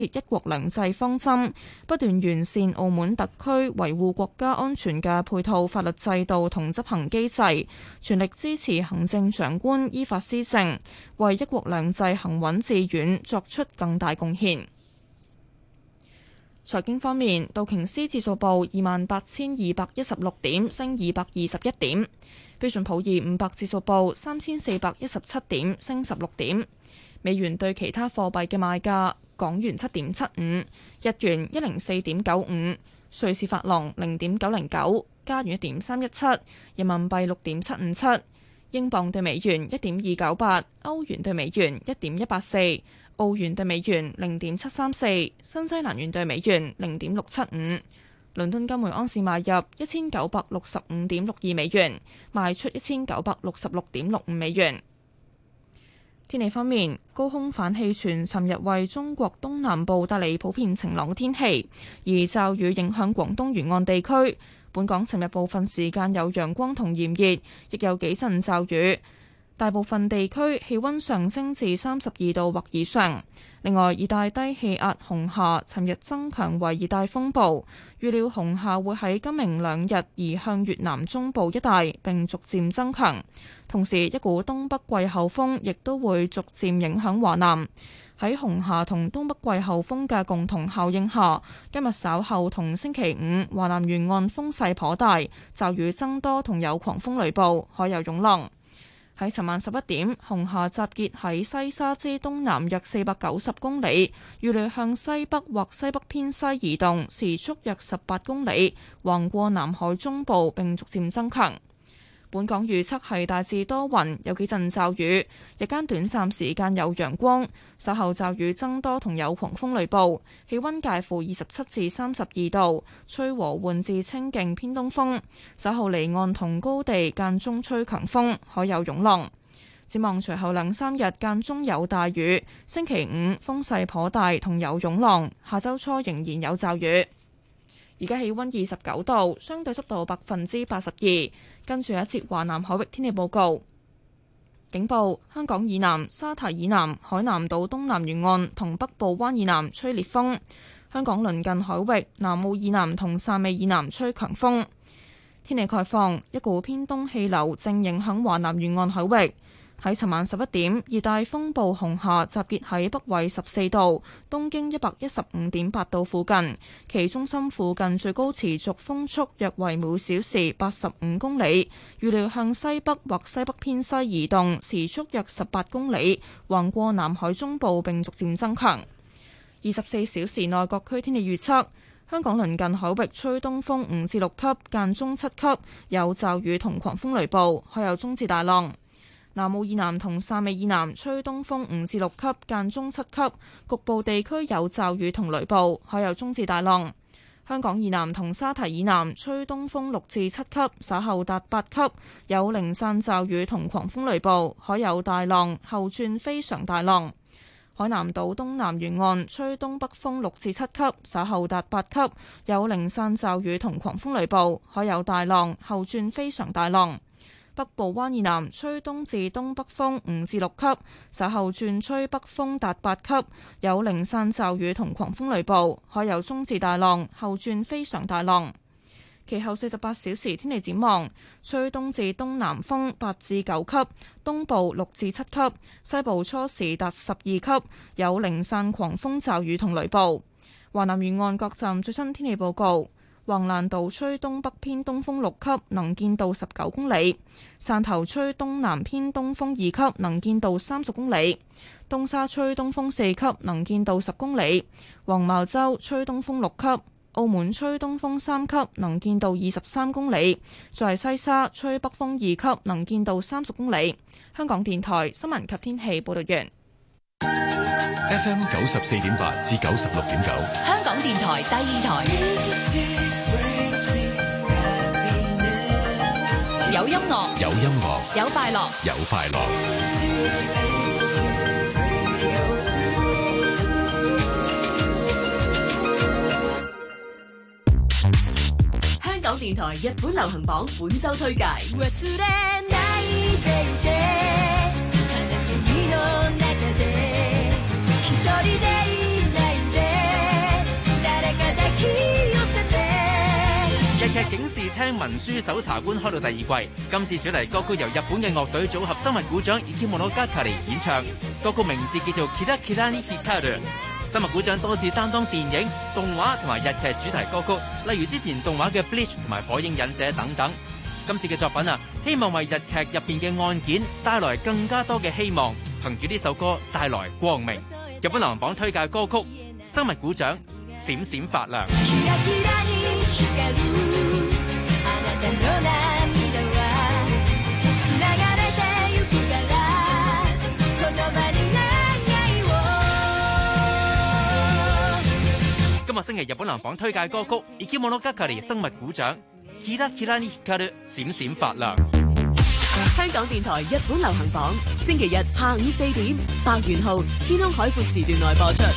一國兩制方針，不斷完善澳門特區維護國家安全嘅配套法律制度同執行機制，全力支持行政長官依法施政，為一國兩制行穩致遠作出更大貢獻。財經方面，道瓊斯指數報28,216點，升221點；標準普爾500指數報3,417點，升16點。美元對其他貨幣嘅賣價：港元7.75，日元104.95，瑞士法郎0.909，加元1.317，人民幣6.757，英鎊對美元1.298，歐元對美元1.184，澳元對美元0.734，新西蘭元對美元0.675。倫敦金每盎司買入1965.62美元，賣出1966.65美元。天氣方面，高空反氣旋尋日為中國東南部帶嚟普遍晴朗天氣，而驟雨影響廣東沿岸地區。本港尋日部分時間有陽光同炎熱，亦有幾陣驟雨。大部分地區氣溫上升至32度或以上。另外，熱帶低氣壓紅夏尋日增強為熱帶風暴，預料紅夏會喺今明兩日移向越南中部一帶，並逐漸增強。同時，一股東北季候風亦都會逐漸影響華南。喺紅夏同東北季候風嘅共同效應下，今日稍後同星期五，華南沿岸風勢頗大，驟雨增多同有狂風雷暴，海有湧浪。喺尋晚11點，紅夏集結喺西沙之東南約490公里，預料向西北或西北偏西移動，時速約18公里，橫過南海中部並逐漸增強。本港預測係大致多雲，有幾陣驟雨，日間短暫時間有陽光，稍後驟雨增多同有狂風雷暴，氣溫介乎27至32度，吹和緩至清勁偏東風，稍後離岸同高地間中吹強風，海有湧浪。展望隨後2-3日間中有大雨，星期五風勢頗大同有湧浪，下周初仍然有驟雨。而家氣溫29度，相對濕度82%。跟住一節華南海域天氣報告。警報：香港以南、沙堤以南、海南島東南沿岸同北部灣以南吹烈風；香港鄰近海域、南澳以南同汕尾以南吹強風。天氣概況：一股偏東氣流正影響華南沿岸海域。喺尋晚11點，熱帶風暴紅夏集結喺北緯14度、東經115.8度附近，其中心附近最高持續風速約為每小時85公里，預料向西北或西北偏西移動，時速約18公里，橫過南海中部並逐漸增強。24小時內各區天氣預測：香港鄰近海域吹東風5至6級，間中7級，有驟雨同狂風雷暴，海有中至大浪。南澳以南同汕尾以南吹東風5至6級，間中7級，局部地區有驟雨同雷暴，海有中至大浪。香港以南同沙堤以南吹東風6至7級，稍後達8級，有零散驟雨同狂風雷暴，海有大浪，後轉非常大浪。海南島東南沿岸吹東北風6至7級，稍後達8級，有零散驟雨同狂風雷暴，海有大浪，後轉非常大浪。北部灣以南吹東至東北風5至6級，稍後轉吹北風達8級，有零散驟雨同狂風雷暴，海有中至大浪，後轉非常大浪。其後48小時天氣展望：吹東至東南風8至9級，東部6至7級，西部初時達12級，有零散狂風驟雨同雷暴。華南沿岸各站最新天氣報告。橫瀾島吹東北偏東風6級，能見度19公里；汕頭吹東南偏東風2級，能見度30公里；東沙吹東風4級，能見度10公里；黃茅洲吹東風6級；澳門吹東風3級，能見度23公里；在西沙吹北風2級，能見度30公里。香港電台新聞及天氣報道完。 FM 94.8至96.9， 香港電台第2台。有音樂， 有音樂， 有快樂， 有快樂。 香港電台日本流行榜本周推介。 警視廳文書搜查官開到第二季，今次主題歌曲由日本嘅樂隊組合生物股長Ikimonogatari演唱，歌曲名字叫做 Kira Kira ni Hikaru。生物股長多次擔當電影、動畫同埋日劇主題歌曲，例如之前動畫嘅 Bleach 同埋火影忍者等等。今次嘅作品希望為日劇入邊嘅案件帶來更加多嘅希望，憑住呢首歌帶來光明。日本流行榜推介歌曲《生物股長》閃閃發亮。今日星期日本流行榜推介歌曲《Ikimonogatari 生物股長》Kira Kira ni Hikaru 閃閃發亮。 香港電台日本流行榜，星期日下午4點，白元浩天空海闊時段內播出。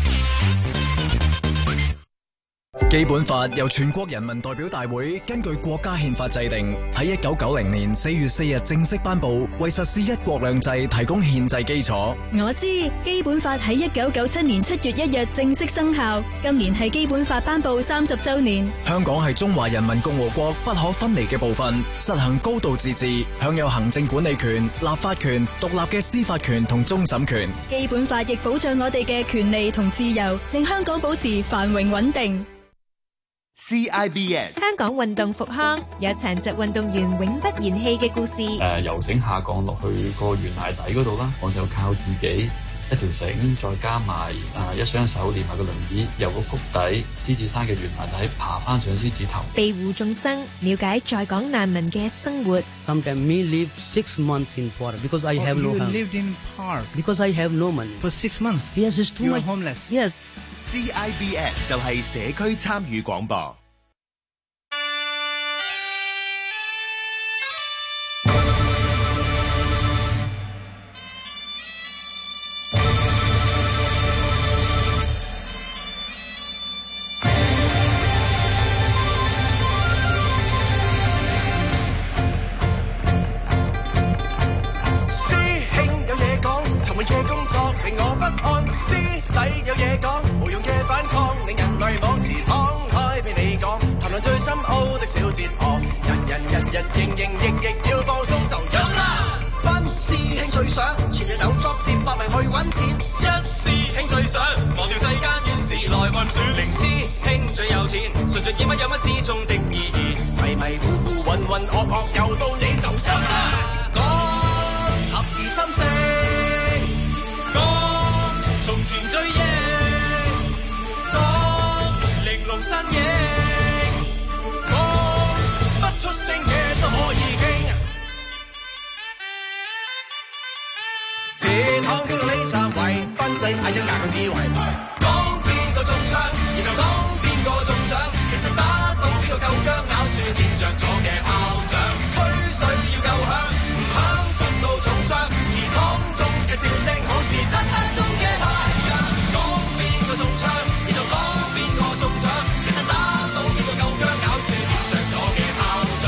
基本法由全國人民代表大會根據國家憲法制定，喺1990年4月4日正式頒布，為實施一國兩制提供憲制基礎。 我知基本法喺1997年7月1日正式生效，今年係基本法頒布30週年。 香港係中華人民共和國不可分離嘅部分，實行高度自治，享有行政管理權、立法權、獨立嘅司法權同終審權。 基本法亦保障我哋嘅權利同自由，令香港保持繁榮穩定。 CIBS 香港運動復康，有殘疾運動員永不言棄嘅故事。 由繩下降落去個懸崖底嗰度啦，我就靠自己一條繩，再加埋一雙手連埋個輪椅，由個谷底獅子山嘅懸崖底爬翻上獅子頭。 庇護眾生，了解在港難民嘅生活。 Some can me live 6 months in forest because I have no home. You lived in park because I have no money for 6 months. Yes, it's too You much. are homeless. Yes. CIBS 就係社區參與廣播。 最深奧的小哲學，人營亦要放鬆就飲啦。班師兄最想全日有作接百名去揾錢，一師兄最想忘掉世間怨事來運轉，零師兄最有錢，純粹演乜有乜之中的意義，迷迷糊糊渾渾噩噩又到你就飲啦。講合而心聲，講從前追憶，講玲瓏身影。出聲嘅都可以傾，這趟中嘅呢三位，賓仔嗌咗架個智慧，講邊個中槍，然後講邊個中獎，其實打到邊個夠薑，咬住掂着咗嘅炮仗，吹水要夠響，唔響捉到重傷，祠堂中嘅笑聲好似漆黑中嘅太陽，講邊個中槍，然後講邊個中獎，其實打到邊個夠薑，咬住掂着咗嘅炮仗。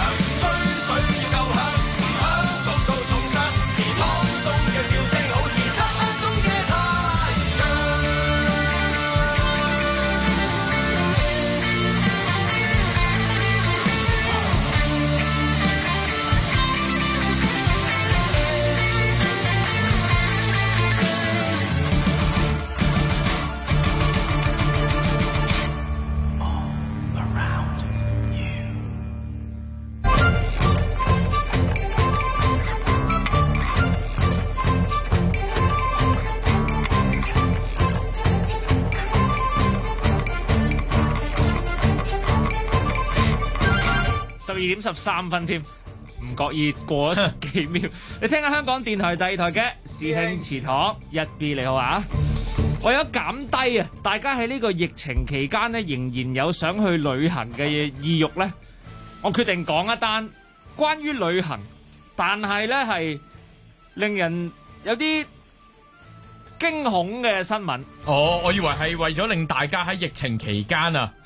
12點13分添，唔覺意過咗10幾秒。你聽下香港電台第二台嘅師兄祠堂1B，你好啊！為咗減低啊，大家喺呢個疫情期間咧，仍然有想去旅行嘅意欲咧，我決定講一單關於旅行，但係咧係令人有啲驚恐嘅新聞。 哦，我以為係為咗令大家喺疫情期間啊，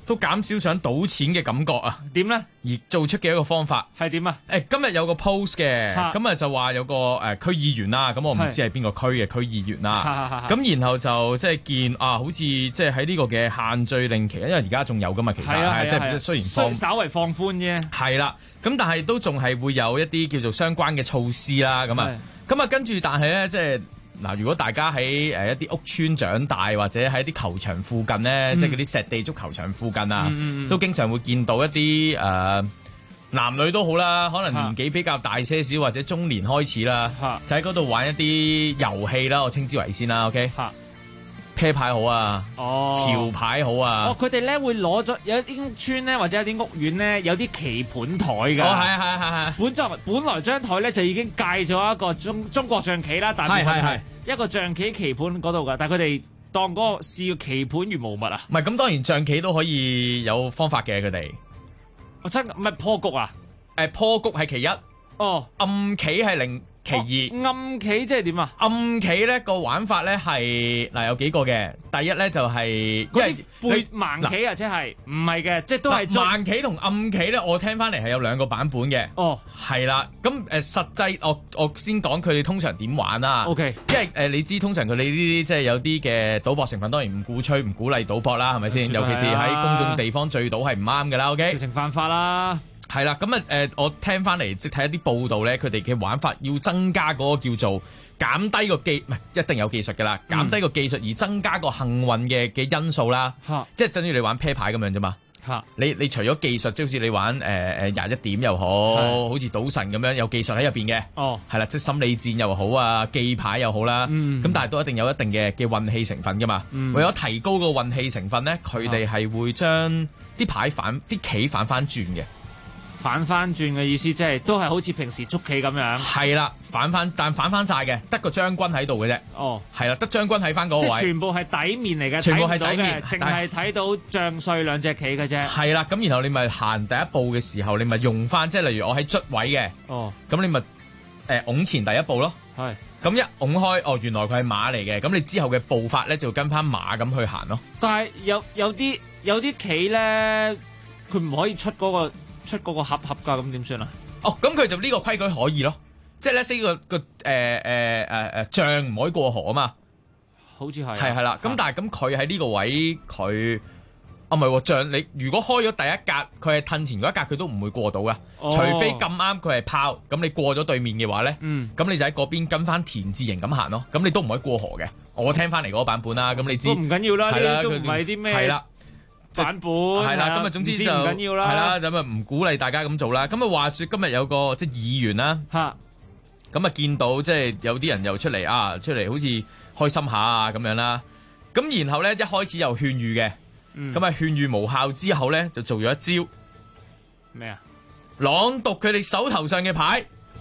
都減少想賭錢嘅感覺啊。 點咧？ 而做出嘅一個方法係點啊？ 今日有個 post 嘅，咁啊就話有個區議員啦，咁我唔知係邊個區嘅區議員啦。咁然後就即係見好似即係喺呢個嘅限聚令期，因為而家仲有噶嘛，其實即係雖然稍為放寬啫。 係啦，咁但係都仲係會有一啲叫做相關嘅措施啦。咁啊跟住，但係咧即係。嗱，如果大家喺一啲屋邨長大，或者喺啲球場附近咧，即係嗰啲石地足球場附近啊，都經常會見到一啲男女都好啦，可能年紀比較大些少或者中年開始啦，就喺嗰度玩一啲遊戲啦，我稱之為先啦 ，OK。啤牌好啊，橋牌好啊。 佢哋咧會攞咗有啲屋邨咧，或者有啲屋苑咧，有啲棋盤台㗎。係。本來張台咧就已經戒咗一個中國象棋啦，但係一個象棋棋盤嗰度㗎，但係佢哋當嗰個視棋盤如無物啊。 唔係，咁當然象棋都可以有方法嘅，佢哋。 真唔係破局啊？ 破局係其一。暗棋係其二。 暗棋即係點啊？ 暗棋咧個玩法咧係有幾個嘅。第一咧就係嗰啲背盲棋啊，即係唔係嘅，即係都係盲棋同暗棋咧。我聽翻嚟係有兩個版本嘅。係啦。咁實際我先講佢哋通常點玩啦。 OK。 因為你知通常佢哋呢啲即係有啲嘅賭博成分，當然唔鼓吹唔鼓勵賭博啦，係咪先？尤其是喺公眾地方聚賭係唔啱㗎啦。OK。 直情犯法啦。 係啦，咁我聽翻嚟即係睇一啲報道咧，佢哋嘅玩法要增加嗰個叫做減低個技，唔係一定有技術㗎啦，減低個技術而增加個幸運嘅因素啦。即係等於你玩啤牌咁樣啫嘛。你除咗技術，即係好似你玩21點又好，好似賭神咁樣有技術喺入邊嘅。係啦，即係心理戰又好啊，記牌又好啦。咁但係都一定有一定嘅運氣成分㗎嘛。為咗提高個運氣成分咧，佢哋係會將啲牌啲棋反翻轉嘅。 反翻轉嘅意思即係都係好似平時捉棋咁樣。 係啦，反翻晒嘅，得個將軍喺度嘅啫。係啦，得將軍喺翻嗰個位。即係全部係底面嚟嘅， 全部係底面， 淨係睇到將帥兩隻棋嘅啫。 係啦，咁然後你咪行第一步嘅時候，你咪用翻，即係例如我喺卒位嘅。咁你咪拱前第一步咯。 係。 咁一拱開，原來佢係馬嚟嘅，咁你之後嘅步法咧就跟翻馬咁去行咯。 但係有啲棋咧，佢唔可以出嗰個盒㗎，咁點算啊？ 咁佢就呢個規矩可以咯，即係咧，呢個將唔可以過河啊嘛， 好似係係啦。咁但係咁佢喺呢個位，佢唔係將你如果開咗第一格，佢係褪前嗰一格，佢都唔會過到噶，除非咁啱佢係拋，咁你過咗對面嘅話咧，咁你就喺嗰邊跟翻田字形咁行咯，咁你都唔可以過河嘅。我聽翻嚟嗰個版本啦，咁你知都唔緊要啦，呢啲都唔係啲咩係啦。版本係啦，咁啊總之就唔緊要啦， 係啦，咁啊唔鼓勵大家咁做啦。咁啊話說今日有個即係議員啦，咁啊見到即係有啲人又出嚟好似開心下啊咁樣啦。咁然後咧一開始又勸喻嘅，咁啊勸喻無效之後咧就做咗一招咩啊？ 朗讀佢哋手頭上嘅牌。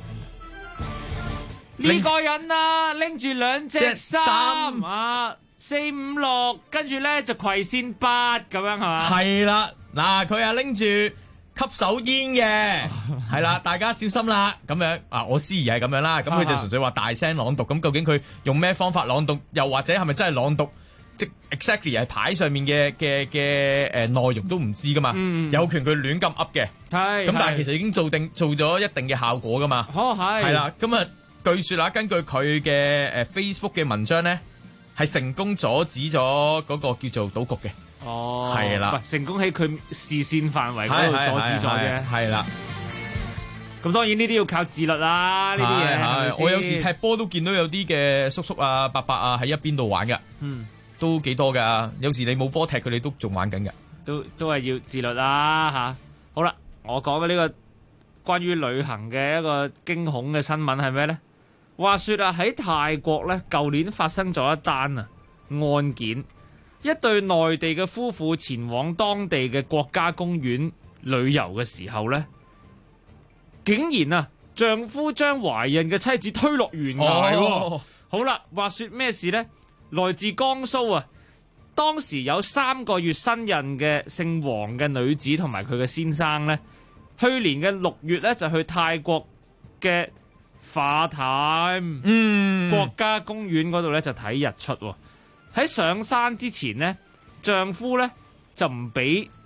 呢個人啊拎住兩隻3啊。4、5、6，跟住咧就葵扇8咁樣係嘛？ 係啦，嗱佢啊拎住吸手煙嘅，係啦，大家小心啦咁樣我思疑係咁樣啦，咁佢就純粹話大聲朗讀，咁究竟佢用咩方法朗讀，又或者係咪真係朗讀，即 exactly 係牌上面嘅內容都唔知噶嘛？有權佢亂咁噏嘅，咁但係其實已經做咗一定嘅效果噶嘛？係啦，咁啊據說啦，根據佢嘅Facebook 嘅文章咧。係成功阻止咗嗰個叫做賭局嘅，係啦， 成功喺佢視線範圍嗰度阻止咗嘅， 係啦。 咁當然呢啲要靠自律啦，呢啲嘢。 我有時踢波都見到有啲嘅叔叔啊、伯伯啊喺一邊度玩噶，都幾多噶。有時你冇波踢，佢哋都仲玩緊噶。 都係要自律啦嚇。好啦，我講嘅呢個關於旅行嘅一個驚恐嘅新聞係咩咧？話說啊，喺泰國咧，舊年發生咗一單案件，一對內地嘅夫婦前往當地嘅國家公園旅遊嘅時候咧，竟然丈夫將懷孕嘅妻子推落懸崖。好啦，話說咩事呢？來自江蘇當時有3個月身孕嘅姓黃嘅女子同埋佢嘅先生呢，去年嘅6月咧就去泰國嘅花潭國家公園嗰度咧就睇日出喎。喺上山之前呢，丈夫咧就唔俾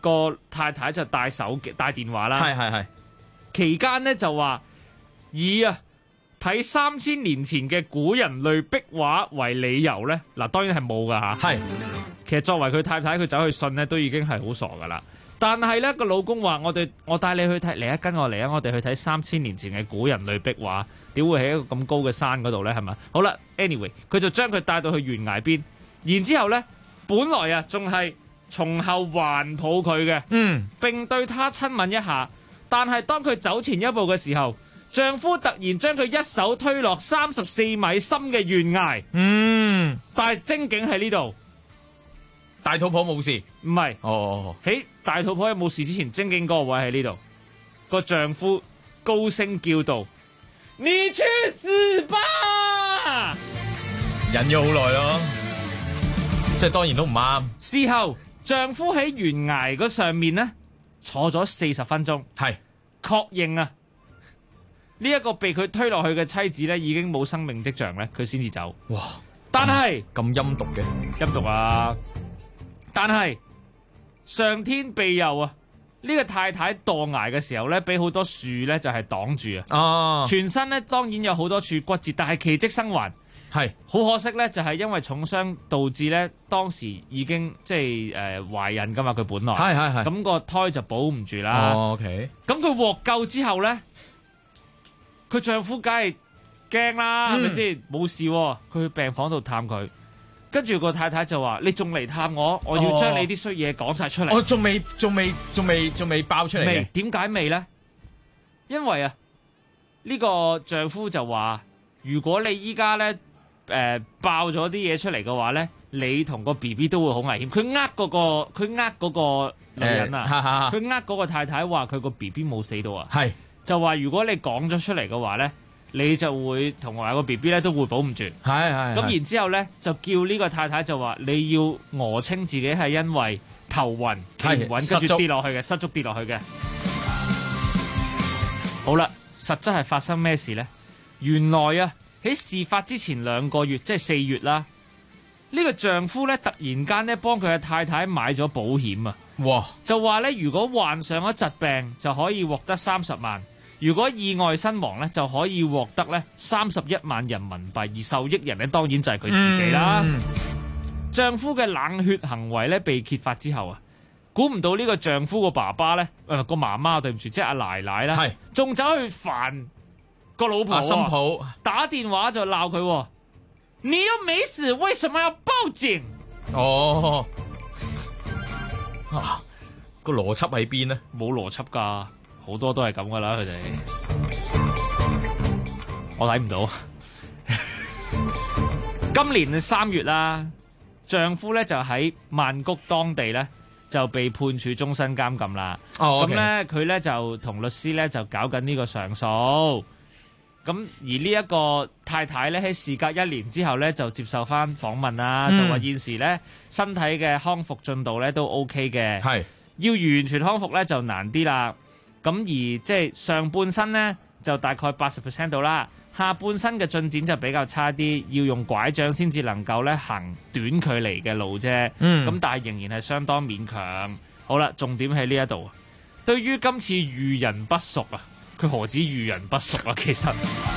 個太太就帶手機帶電話啦。 係。 期間咧就話以睇3000年前嘅古人類壁畫為理由咧，嗱當然係冇噶嚇。 係， 其實作為佢太太，佢走去信咧都已經係好傻噶啦。但係咧個老公話：我帶你去睇，嚟啊跟我嚟啊，我哋去睇3000年前嘅古人類壁畫，點會喺一個咁高嘅山嗰度咧？係咪？好啦 ，anyway， 佢就將佢帶到去懸崖邊，然之後咧，本來仲係從後環抱佢嘅，並對他親吻一下。但係當佢走前一步嘅時候，丈夫突然將佢一手推落34米深嘅懸崖。但係精警喺呢度， 大肚婆冇事， 唔係。喺大肚婆有冇事之前，精警嗰個位喺呢度。個丈夫高聲叫道：你去死吧！ 忍咗好耐咯，即係當然都唔啱。 事後，丈夫喺懸崖嗰上面呢，坐咗40分鐘， 係確認呢一個被佢推落去嘅妻子呢已經冇生命跡象呢，佢先至走。 哇！ 但係咁陰毒嘅， 陰毒啊！但係上天庇佑啊！呢個太太墮崖嘅時候呢，俾好多樹呢就係擋住啊！全身呢當然有好多處骨折，但係奇蹟生還。係好可惜呢，就係因為重傷導致呢當時已經即係懷孕噶嘛，佢本來係咁個胎就保唔住啦。 OK，咁佢獲救之後呢，佢丈夫梗係驚啦，係咪先？冇事喎，佢去病房度探佢，跟住個太太就話：你仲嚟探我？我要將你啲衰嘢講晒出嚟。 我仲未爆出嚟嘅。 點解未呢？因為呢個丈夫就話：如果你依家呢爆咗啲嘢出嚟嘅話呢，你同個 BB 都會好危險。佢呃嗰個女人啊，佢呃嗰個太太話佢個 BB 冇死到啊，係就話如果你講咗出嚟嘅話呢，你就會同埋個 BB 咧都會保唔住。係咁然之後呢，就叫呢個太太就話你要訛稱自己係因為頭暈企唔穩，跟住跌落去嘅，失足跌落去嘅。好啦，實質係發生咩事呢？原來喺事發之前2個月，即係4月啦。呢個丈夫咧突然間咧幫佢嘅太太買咗保險啊！哇！就話咧如果患上咗疾病就可以獲得30萬，如果意外身亡咧就可以獲得咧31萬人民幣，而受益人咧當然就係佢自己啦。丈夫嘅冷血行為咧被揭發之後啊，估唔到呢個丈夫個爸爸咧個媽媽對唔住，即係阿奶奶啦，仲走去煩個老婆新抱，打電話就鬧佢。你又沒死，為什麼要報警？ 個邏輯喺邊呢？ 冇邏輯噶，好多都係咁噶啦，佢哋我睇唔到。今年3月啦，丈夫咧就喺曼谷當地咧就被判處終身監禁啦。咁咧佢咧就同律師咧就搞緊呢個上訴。咁而呢一個太太咧喺事隔1年之後咧就接受翻訪問啦，就話現時咧身體嘅康復進度咧都 OK 嘅，係要完全康復咧就難啲啦。咁而即係上半身咧就大概80% 到啦，下半身嘅進展就比較差啲，要用拐杖先至能夠咧行短距離嘅路啫。咁但係仍然係相當勉強。好啦，重點喺呢一度，對於今次遇人不淑啊！佢何止遇人不淑啊？其實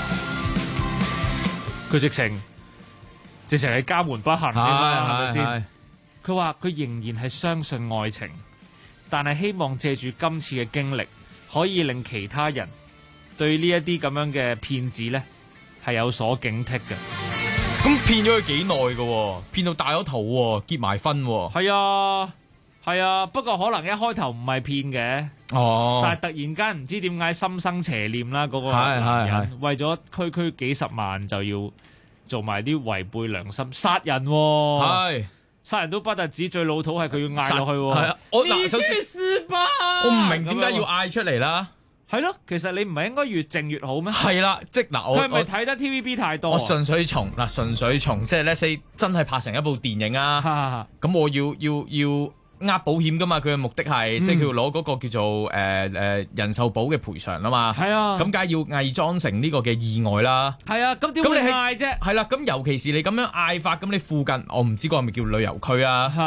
佢直情係家門不幸嘅嘛，係咪先？佢話佢仍然係相信愛情，但係希望借住今次嘅經歷，可以令其他人對呢一啲咁樣嘅騙子咧係有所警惕嘅。 咁騙咗佢幾耐㗎？騙到大咗肚，結埋婚。 係啊，不過可能一開頭唔係騙嘅。但係突然間唔知點解心生邪念啦，嗰個男人為咗區幾十萬就要做埋啲違背良心殺人，殺人都不特止，最老土係佢要嗌落去。你去死吧！ 我唔明點解要嗌出嚟啦。 係咯，其實你唔係應該越靜越好咩？ 係啦，即嗱佢係咪睇得 TVB 太多？ 我純粹從即係 let's say 真係拍成一部電影啊！咁我要呃保險噶嘛，佢嘅目的係即係佢要攞嗰個叫做人壽保嘅賠償啊嘛。係啊，咁梗係要偽裝成呢個嘅意外啦。係啊，咁點會嗌啫？係啦，咁尤其是你咁樣嗌法，咁你附近我唔知嗰個係咪叫旅遊區啊？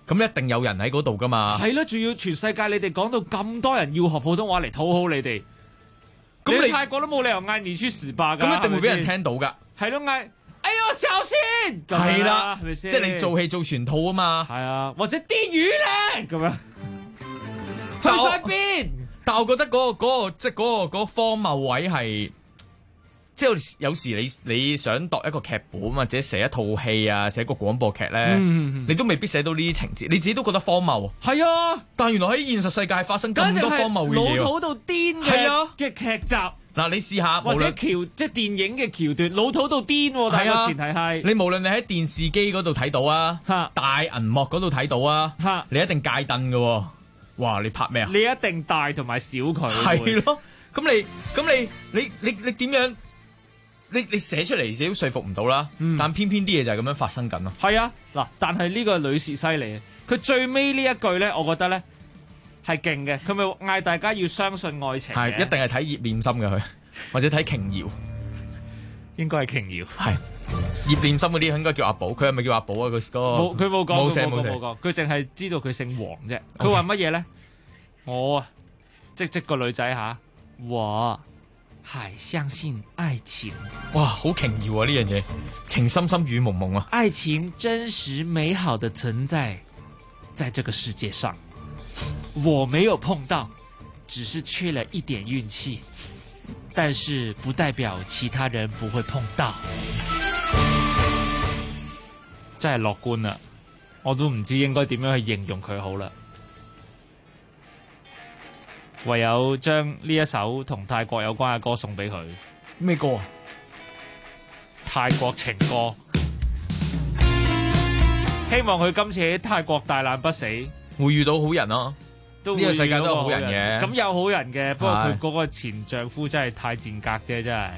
咁一定有人喺嗰度噶嘛。 係啦，仲要全世界你哋講到咁多人要學普通話嚟討好你哋，咁你泰國都冇理由嗌你去死吧㗎， 咁一定會俾人聽到㗎。 係咯，嗌哎呦小心， 係啦， 係咪先？ 即係你做戲做全套啊嘛。 係啊，或者啲魚咧咁樣去晒邊？ 但我覺得嗰個即係嗰個荒謬位係。即係有時你想度一個劇本或者寫一套戲啊，寫個廣播劇咧，你都未必寫到呢啲情節，你自己都覺得荒謬。係啊， 但係原來喺現實世界發生咁多荒謬嘅嘢， 老土到癲嘅劇集。 嗱，你試下或者即係電影嘅橋段，老土到癲。但係前提係你無論你喺電視機嗰度睇到啊，大銀幕嗰度睇到啊，你一定戒凳㗎。哇！你拍咩啊？ 你一定大同埋少佢。 係咯，咁你點樣？你寫出嚟自己都說服唔到啦，但偏偏啲嘢就係咁樣發生緊咯。 係啊，嗱，但係呢個女士犀利，佢最尾呢一句咧，我覺得咧係勁嘅。佢咪嗌大家要相信愛情， 係一定係睇葉念琛嘅佢，或者睇瓊瑤， 應該係瓊瑤。 係葉念琛嗰啲應該叫阿寶，佢係咪叫阿寶啊？佢冇講， 冇講， 佢淨係知道佢姓黃啫。佢話乜嘢咧？我啊，即個女仔吓，我還相信愛情。 哇，好瓊瑤啊！呢樣嘢情深深雨濛濛啊！ 愛情真實美好的存在，在這個世界上，我沒有碰到，只是缺了一點運氣，但是不代表其他人不會碰到。真係樂觀啊！我都唔知應該點樣去形容佢好啦。唯有將呢一首同泰國有關嘅歌送俾佢。 咩歌啊？ 泰國情歌。希望佢今次喺泰國大難不死， 會遇到好人咯。呢個世界都有好人嘅。 咁有好人嘅，不過佢嗰個前丈夫真係太賤格啫，真係。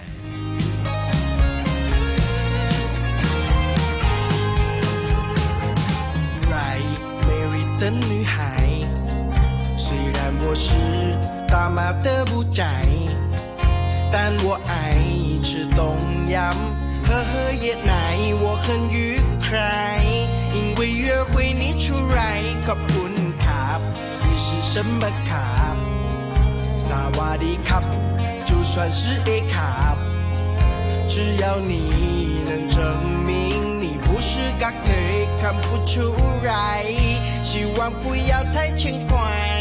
來美麗的女孩，雖然我是大馬的不宅，但我愛吃東陽，喝椰奶，我很愉快，因為約會你出來，ขอบคุณครับ，你是什麼ครับ薩瓦迪卡，就算是 A 卡，只要你能證明你不是個腿，看不出來，希望不要太輕快。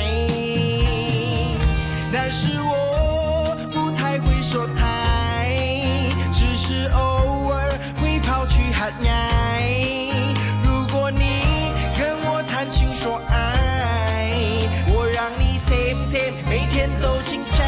但是我不太會說台，只是偶爾會跑去喊愛。如果你跟我談情說愛，我讓你 same 每天都精彩。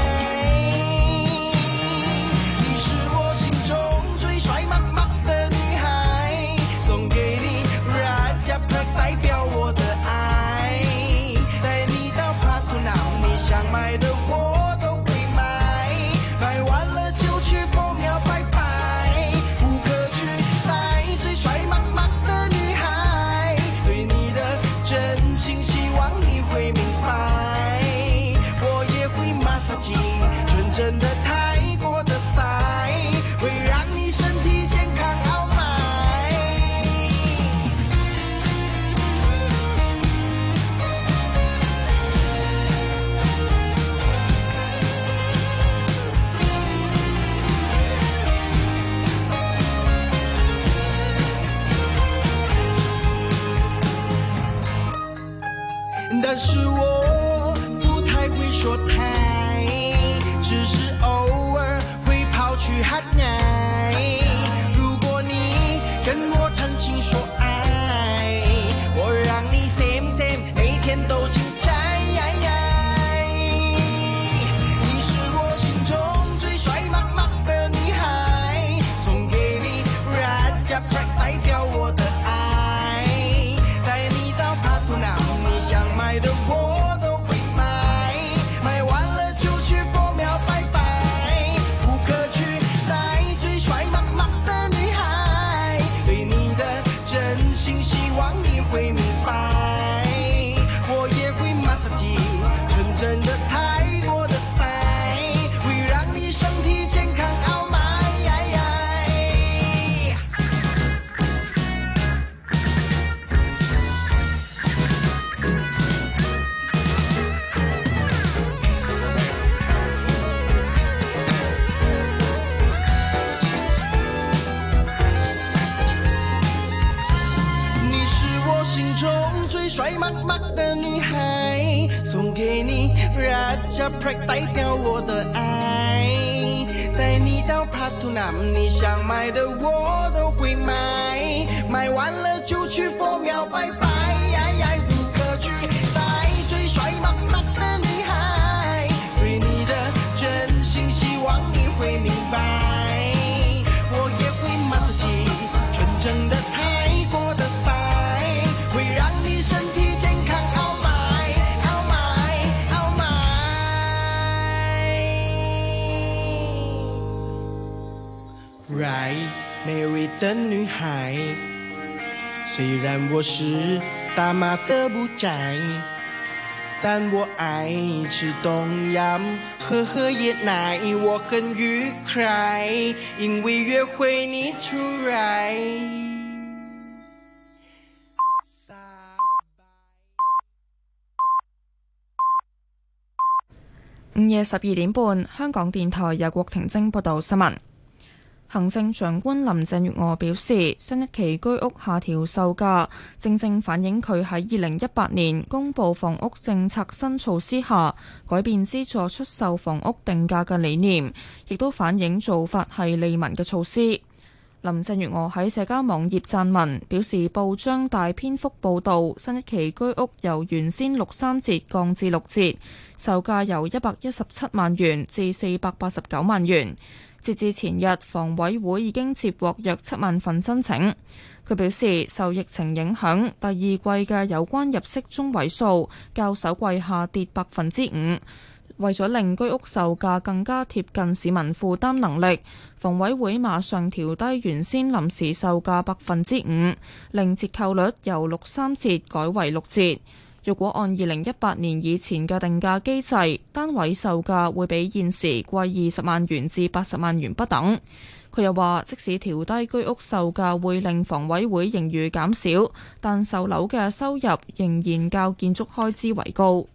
你是我心中最帥媽媽的女孩，送給你 Raja Park 代表我的愛，帶你到 Park 你想買的我都會買，買完了就去破廟拜拜，不可取代最帥媽媽的女孩，對你的真心希望你會明白，我也會馬殺雞，純正的泰國的 style， 會讓你身體健康傲邁。但是我不太會說台，只是偶爾會跑去喊愛。如果你跟我談情說愛，我讓你 same 每天都精彩。你是我心中最帥媽媽的女孩，送給你 Raja Park 代表我的愛，帶你到 Park 你想買的我都會買，買完了就去破廟拜拜，不可取代帅妈妈的女孩，送给你 Raja Prek 代表我的爱，带你到 Pratunam， 你想买的我都会买，买完了就去佛庙拜拜，无可取代最帅妈妈的女孩，对你的真心希望你会明白，我也会骂自己纯正的泰国的菜，会让你身体健康，Oh my，Oh my，Oh my。Right， 美丽的女孩，虽然我是大马的不宅，但我爱吃冬阴，喝椰奶，我很愉快，因为约会你出来。 午夜12點半，香港電台由郭婷晶報道新聞。行政長官林鄭月娥表示，新一期居屋下調售價，正反映佢喺2018年公布房屋政策新措施下，改變資助出售房屋定價嘅理念，亦都反映做法係利民嘅措施。林鄭月娥喺社交網頁撰文，表示報章大篇幅報導新一期居屋由原先63折降至6折，售價由117萬元至489萬元。截至前日，房委會已經接獲約7萬份申請。佢表示，受疫情影響，第二季嘅有關入息中位數較首季下跌5%。為咗令居屋售價更加貼近市民負擔能力，房委會馬上調低原先臨時售價5%，令折扣率由63折改為6折。若果按2018年以前嘅定價機制，單位售價會比現時貴20萬元至80萬元不等。佢又話，即使調低居屋售價會令房委會盈餘減少，但售樓嘅收入仍然較建築開支為高。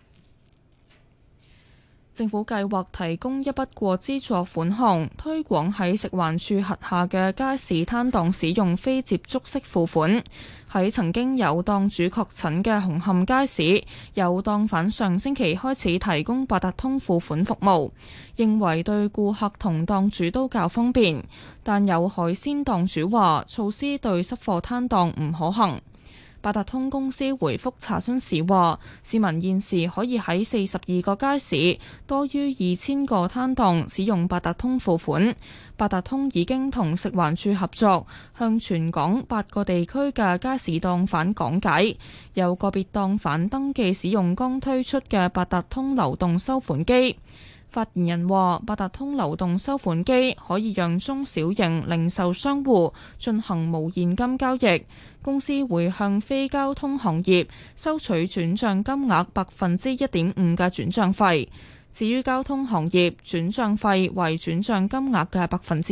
政府計劃提供一筆過資助款項，推廣喺食環署轄下嘅街市攤檔使用非接觸式付款。喺曾經有檔主確診嘅紅磡街市，有檔販上星期開始提供八達通付款服務，認為對顧客同檔主都較方便。但有海鮮檔主話，措施對濕貨攤檔唔可行。八達通公司回覆查詢時話，市民現時可以喺42個街市多於2000個攤檔使用八達通付款。八達通已經同食環署合作，向全港8個地區嘅街市檔販講解。有個別檔販登記使用剛推出嘅八達通流動收款機。發言人話，八達通流動收款機可以讓中小型零售商戶進行無現金交易，公司會向非交通行業收取轉帳金額1.5%嘅轉帳費。至於交通行業，轉帳費為轉帳金額嘅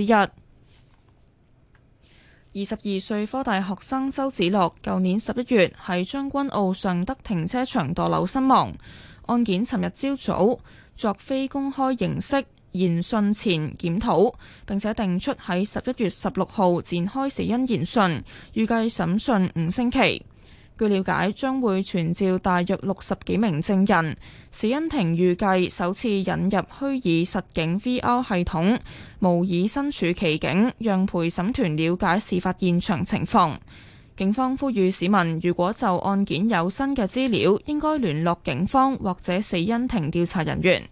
1%。22歲科大學生周子樂，舊年11月喺將軍澳尚德停車場墮樓身亡。案件尋日朝早作非公開形式研訊前檢討，並且定出喺11月16號展開死因研訊，預計審訊5星期。據了解，將會傳召大約60幾名證人。死因庭預計首次引入虛擬實境 VR 系統，模擬身處其境，讓陪審團了解事發現場情況。警方呼籲市民，如果就案件有新嘅資料，應該聯絡警方或者死因庭調查人員。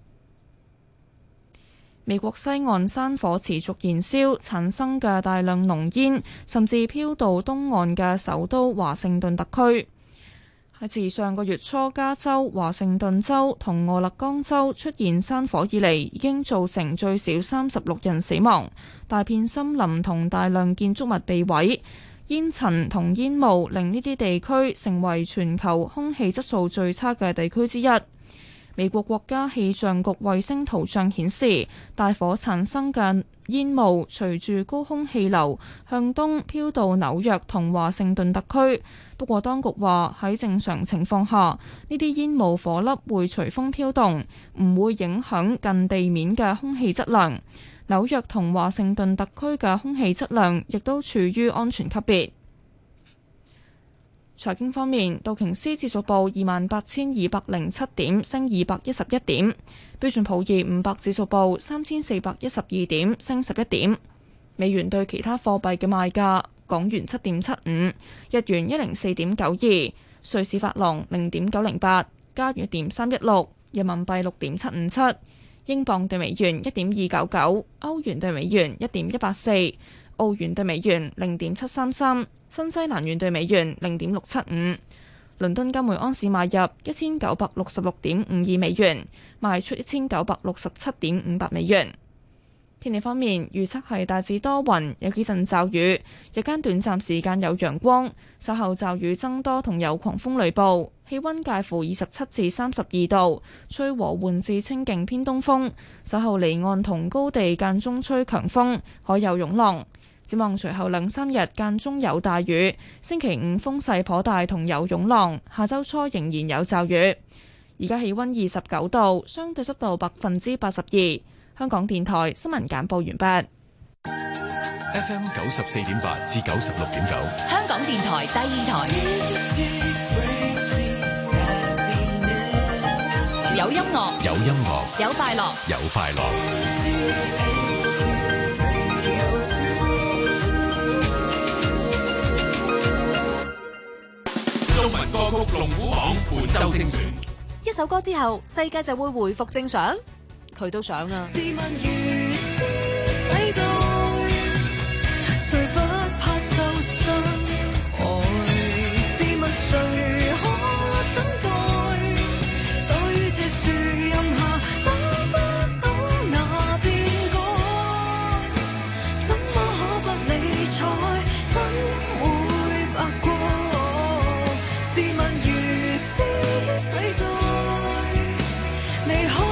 美國西岸山火持續燃燒，產生嘅大量濃煙，甚至飄到東岸嘅首都華盛頓特區。喺自上個月初，加州、華盛頓州同俄勒岡州出現山火以嚟，已經造成最少36人死亡，大片森林同大量建築物被毀。煙塵同煙霧令呢啲地區成為全球空氣質素最差嘅地區之一。美國國家氣象局衛星圖像顯示，大火產生嘅煙霧隨住高空氣流向東飄到紐約同華盛頓特區。不過當局話喺正常情況下，呢啲煙霧火粒會隨風飄動，唔會影響近地面嘅空氣質量。紐約同華盛頓特區嘅空氣質量亦都處於安全級別。 財經方面，道瓊斯指數報28,207點，升211點；標準普爾500指數報3,412點，升11點。美元對其他貨幣嘅賣價：港元7.75，日元104.92，瑞士法郎0.908，加元1.316，人民幣6.757，英鎊對美元1.299，歐元對美元1.184，澳元對美元0.733。新西蘭元對美元0.675，倫敦金每安士買入1966.52美元，賣出1967.58美元。天氣方面，預測係大致多雲，有幾陣驟雨，日間短暫時間有陽光，稍後驟雨增多同有狂風雷暴，氣溫介乎27至32度，吹和緩至清勁偏東風，稍後離岸同高地間中吹強風，海有湧浪。展望隨後2-3日間中有大雨，星期5風勢頗大同有湧浪，下周初仍然有驟雨。而家氣溫29度，相對濕度82%。香港電台新聞簡報完畢。 FM 94.8至96.9， 香港電台第二台，有音樂， 有音樂， 有快樂， 有快樂。中文歌曲龍虎榜本周精選， 一首歌之後，世界就會回復正常。佢都想啊。 試問如斯世代，誰不怕受傷害？試問誰可等待？對於這樹蔭下打不到那變改，怎麼可不理睬？怎會白過？試問如斯世代，你可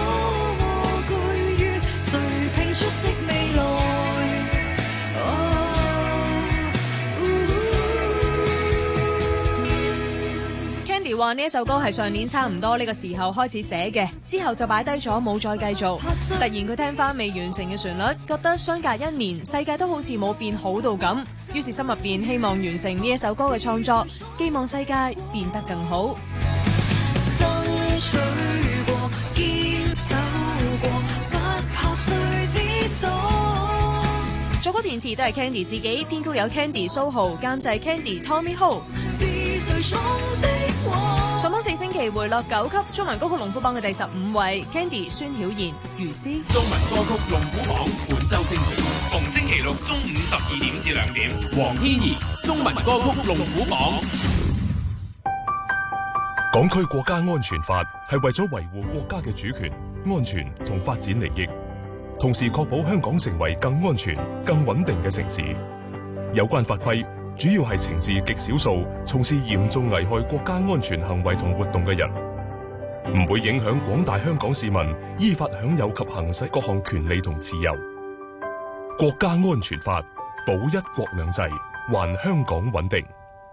出的未來。 Candy 話呢一首歌係上年差唔多呢個時候開始寫嘅，之後就擺低咗冇再繼續。突然佢聽翻未完成嘅旋律，覺得相隔1年，世界都好似冇變好到咁，於是心入邊希望完成呢一首歌嘅創作，希望世界變得更好。 爭取過，堅守過，不怕誰跌倒。 作曲填詞都係 Candy 自己，編曲有 Candy 蘇豪，監製 Candy Tommy Ho。上榜4星期回落9級，中文歌曲龍虎榜嘅第15位 Candy 孫曉妍如斯。 中文歌曲龍虎榜本周精選，逢星期六中午12點至2點。黃天怡中文歌曲龍虎榜。 港區國家安全法係為咗維護國家嘅主權、安全同發展利益，同時確保香港成為更安全、更穩定嘅城市。有關法規主要係懲治極少數從事嚴重危害國家安全行為同活動嘅人，唔會影響廣大香港市民依法享有及行使各項權利同自由。國家安全法保一國兩制，還香港穩定。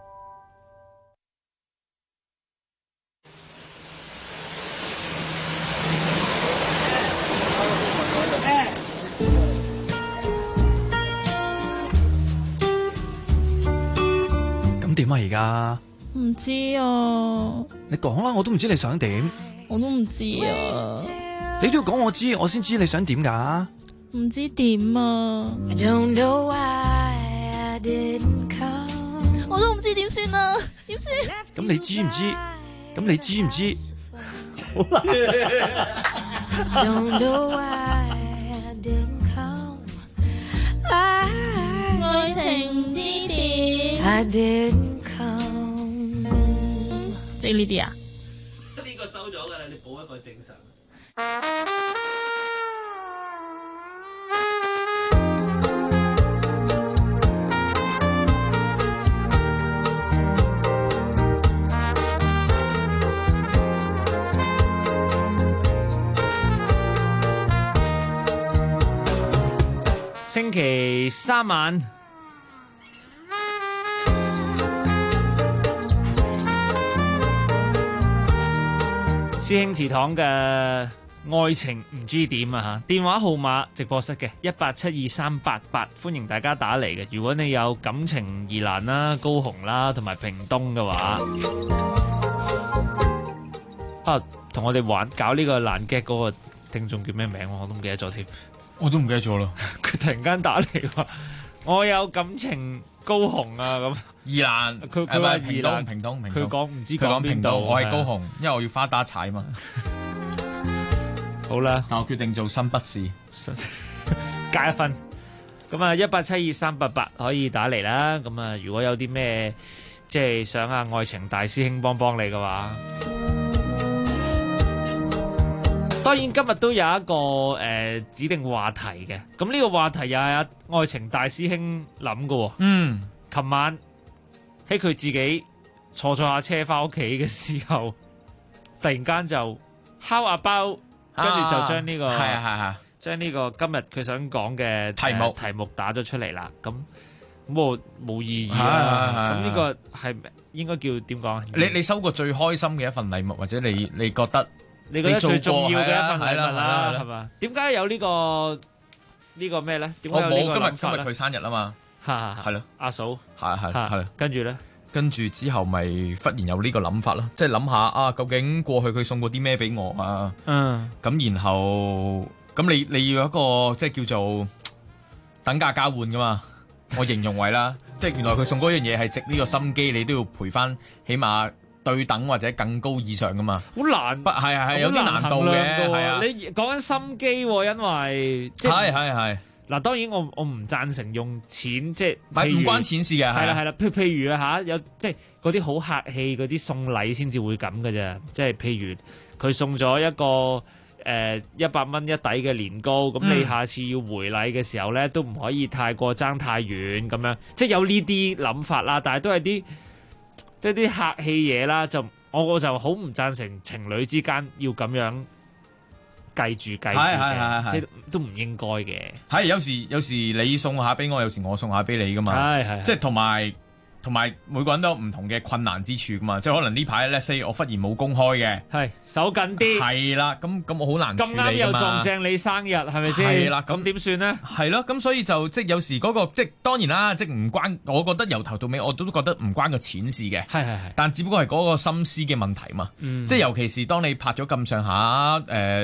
點啊而家？ 唔知啊。 你講啦，我都唔知你想點。 我都唔知啊。 你都要講我知，我先知你想點㗎。 唔知點啊。我都唔知點算啊，點算？ 咁你知唔知？咁你知唔知？好啦。 愛情之點。識呢啲啊？ 呢個收咗㗎啦，你補一個正常。星期3晚。師兄祠堂嘅愛情唔知點啊嚇！電話號碼直播室嘅1872388，歡迎大家打嚟嘅。如果你有感情疑難啦、高雄啦同埋屏東嘅話，同我哋搞呢個爛 gag 嗰個聽眾叫咩名我都唔記得咗添。 我都唔記得咗啦。 佢突然間打嚟話：我有感情高雄啊咁。 宜蘭， 佢話屏東， 佢講唔知佢講邊度。 我係高雄，因為我要花打踩嘛。 好啦， 但我決定做新筆試， 加1分。咁啊，1872388可以打嚟啦。咁啊，如果有啲咩即係想愛情大師兄幫你嘅話，當然今日都有一個指定話題嘅。咁呢個話題又係愛情大師兄諗嘅。琴晚喺佢自己坐下車翻屋企嘅時候，突然間就敲下包。跟住就將呢個將呢個今日佢想講嘅題目打咗出嚟啦。咁冇意義啦。咁呢個係應該叫點講啊？ 你收過最開心嘅一份禮物，或者你覺得最重要嘅一份禮物啦，係嘛？點解有呢個咩咧？點解有呢個諗法咧？ 今日佢生日啊嘛，係咯， 阿嫂係，跟住咧。 跟住之後咪忽然有呢個諗法咯，即係諗下究竟過去佢送過啲咩俾我啊？咁然後咁你要一個即係叫做等價交換噶嘛？我形容為啦，即係原來佢送嗰樣嘢係值呢個心機，你都要賠翻起碼對等或者更高以上噶嘛？ 好難， 係有啲難度嘅，係啊！ 你講緊心機，因為係。 嗱，當然我唔贊成用錢，即係唔關錢事嘅， 係啦，譬如有即係嗰啲好客氣嗰啲送禮先至會咁嘅啫，即係譬如佢送咗一個100蚊一底嘅年糕，咁你下次要回禮嘅時候咧，都唔可以太過爭太遠咁樣，即係有呢啲諗法啦，但係都係啲客氣嘢啦，就我就好唔贊成情侶之間要咁樣。計住嘅，即係都唔應該嘅。 係有時你送下俾我，有時我送下俾你噶嘛。即係同埋每個人都有唔同嘅困難之處噶嘛。即係可能呢排let's say我忽然冇公開嘅， 係手緊啲。係啦，咁我好難處理噶嘛。咁啱又撞正你生日，係咪先？ 係啦， 咁點算咧？ 係咯，咁所以就即係有時嗰個即係當然啦，即係唔關。我覺得由頭到尾我都覺得唔關個錢事嘅。係。但只不過係嗰個心思嘅問題嘛。即係尤其是當你拍咗咁上下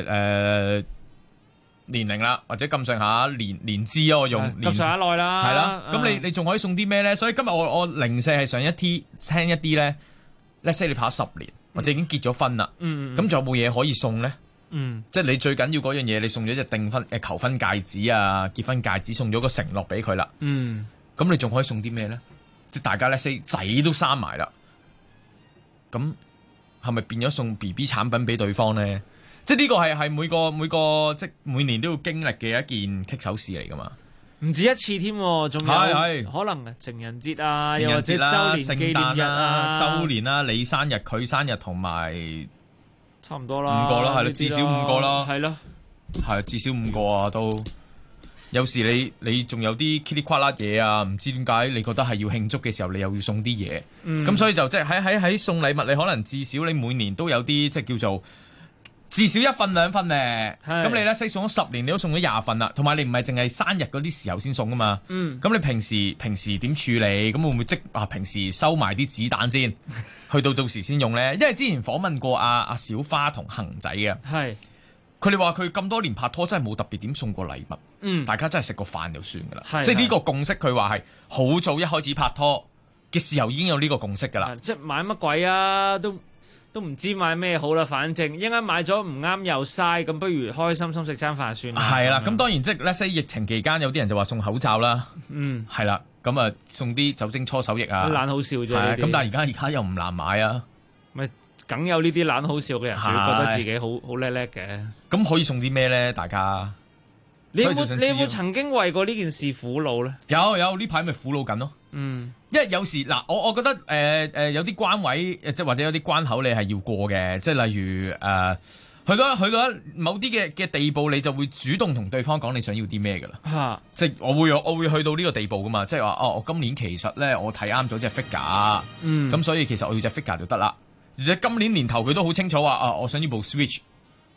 年齡啦，或者咁上下年資我用咁上下耐啦， 係啦。咁你仲可以送啲咩咧？所以今日我零舍係想聽一啲咧。let's say 你拍咗10年，或者已經結咗婚啦，咁仲有冇嘢可以送咧？即係你最緊要嗰樣嘢，你送咗隻求婚戒指啊，結婚戒指，送咗個承諾俾佢啦。咁你仲可以送啲咩咧？即係大家 let's say 仔都生埋啦，咁係咪變咗送 BB 產品俾對方咧？即係呢個係每個即係每年都要經歷嘅一件棘手事嚟噶嘛？ 唔止一次添，仲有可能情人節啊，又或者周年紀念日啊， 周年啦，你生日、佢生日同埋差唔多啦，5 個咯，係咯，至少5個咯， 係咯， 係至少5個啊都。有時你仲有啲噼里呱啦嘢啊，唔知點解你覺得係要慶祝嘅時候，你又要送啲嘢，咁所以就即係喺送禮物，你可能至少你每年都有啲即係叫做。至少1份2份咧，咁你咧送咗10年，你都送咗20份啦。同埋你唔係淨係生日嗰啲時候先送噶嘛。咁你平時點處理？咁會唔會平時收埋啲子彈先，去到時先用咧？因為之前訪問過阿小花同恒仔嘅，佢哋話佢咁多年拍拖真係冇特別點送過禮物。大家真係食個飯就算噶啦。即係呢個共識，佢話係好早一開始拍拖嘅時候已經有呢個共識噶啦。 即係買乜鬼啊都唔知買咩好啦，反正應該買咗唔啱又嘥，咁不如開開心心食餐飯算啦。 係啦，咁當然即係 let's say 疫情期間有啲人就話送口罩啦，係啦，咁啊送啲酒精搓手液啊， 懶好笑啫。 咁但係而家又唔難買啊， 咪梗有呢啲懶好笑嘅人，佢覺得自己好叻叻嘅。 咁可以送啲咩咧？大家你有冇曾經為過呢件事苦惱咧？ 有呢排咪苦惱緊咯。因為有時嗱，我覺得有啲關位，即係或者有啲關口你係要過嘅，即係例如去到某啲嘅地步，你就會主動同對方講你想要啲咩噶啦。即係我會去到呢個地步噶嘛，即係話我今年其實咧我睇啱咗隻 figure，咁所以其實我要隻 figure 就得啦。而且今年年頭佢都好清楚話我想要部 Switch，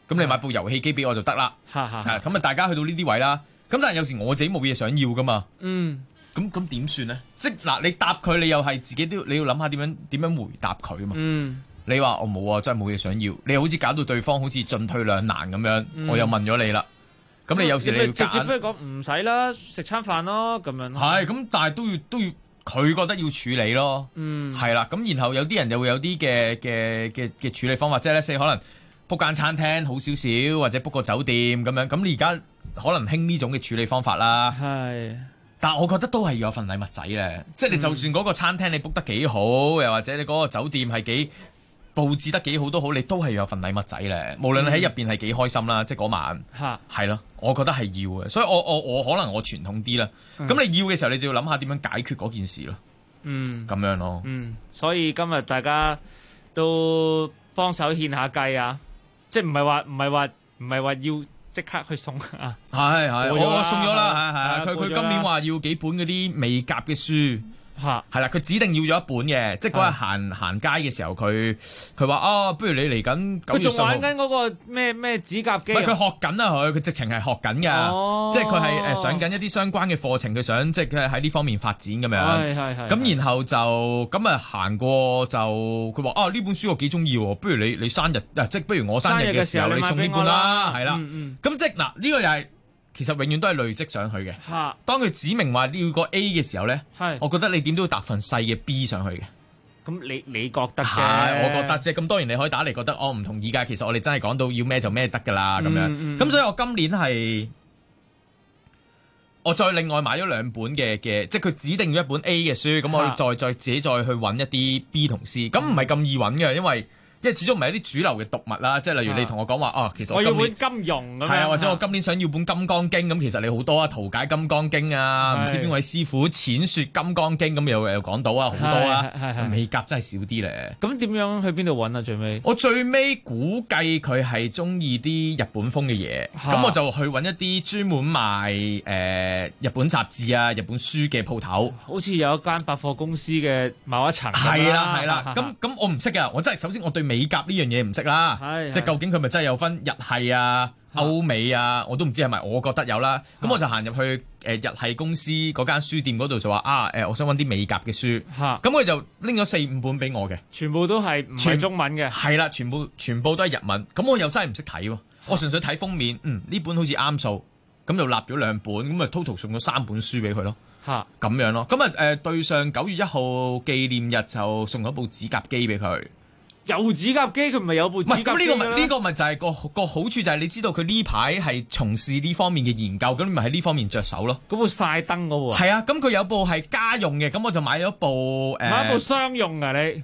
咁你買部遊戲機俾我就得啦。咁啊，大家去到呢啲位啦。咁但係有時我自己冇嘢想要噶嘛。咁點算咧？即嗱，你答佢，你又係自己都你要諗下點樣回答佢啊嘛。你話我冇啊，真係冇嘢想要。你又好似搞到對方好似進退兩難咁樣。我又問咗你啦。咁你有時你要直接不如講唔使啦，食餐飯咯咁樣。 係咁，但係都要佢覺得要處理咯。係啦。咁然後有啲人就會有啲嘅處理方法，即係咧，可能 book 間餐廳好少少，或者 book 個酒店咁樣。咁你而家可能興呢種嘅處理方法啦。係。但係我覺得都係要有份禮物仔咧，即係你就算嗰個餐廳你 book 得幾好，又或者你嗰個酒店係幾佈置得幾好都好，你都係要有份禮物仔咧。無論你喺入邊係幾開心啦，即係嗰晚係咯，我覺得係要嘅。所以我可能我傳統啲啦。咁你要嘅時候，你就要諗下點樣解決嗰件事咯。咁樣咯。 所以今日大家都幫手獻下計啊！即係唔係話要即刻去送啊！ 係我送咗啦，係佢今年話要幾本嗰啲美甲嘅書。係啦，佢指定要咗一本嘅，即係嗰日行街嘅時候，佢話不如你嚟緊9月10號。佢仲玩緊嗰個咩指甲機？ 唔係佢學緊啊，佢直情係學緊㗎，即係佢係上緊一啲相關嘅課程，佢想即係佢喺呢方面發展咁樣。係。咁然後就咁啊行過就佢話呢本書我幾中意喎，不如你生日即係不如我生日嘅時候你送呢本啦，係啦。咁即係嗱呢個又係。其實永遠都係累積上去嘅。當佢指明話要個 A 嘅時候咧，我覺得你點都要搭份細嘅 B 上去嘅。 咁你覺得啫？ 我覺得啫。咁當然你可以打嚟覺得我唔同意㗎。其實我哋真係講到要咩就咩得㗎啦咁樣。咁所以我今年係我再另外買咗2本嘅，即係佢指定咗一本 A 嘅書，咁我再自己再去揾一啲 B 同 C。咁唔係咁易揾嘅，因為始終唔係一啲主流嘅讀物啦，即係例如你同我講話其實我要本金庸咁樣， 或者我今年想要本《金剛經》咁，其實你好多圖解《金剛經》啊，唔知邊位師傅淺說《金剛經》咁又講到啊，好多啊，美甲真係少啲咧。 咁點樣去邊度揾啊？最尾我最尾估計佢係中意啲日本風嘅嘢，咁我就去揾一啲專門賣日本雜誌啊、日本書嘅鋪頭， 好似有一間百貨公司嘅某一層。 係啦，咁我唔識㗎，我真係首先我對美甲呢樣嘢唔識啦，即係究竟佢咪真係有分日系啊、歐美啊，我都唔知係咪，我覺得有啦。咁我就行入去日系公司嗰間書店嗰度就話我想揾啲美甲嘅書，咁佢就拎咗4-5本俾我嘅， 全部都係唔係中文嘅， 係啦，全部都係日文。咁我又真係唔識睇喎，我純粹睇封面，呢本好似啱數，咁就立咗2本，咁啊 total 送咗3本書俾佢咯，咁樣咯。咁啊對上9月1號紀念日就送咗部指甲機俾佢。 有指甲機，佢唔係有部指甲機。 呢個咪就係個好處，就係你知道佢呢排係從事呢方面嘅研究，咁你咪喺呢方面着手咯。 嗰部曬燈嗰部啊？ 係啊，咁佢有部係家用嘅，咁我就買咗部買一部商用啊你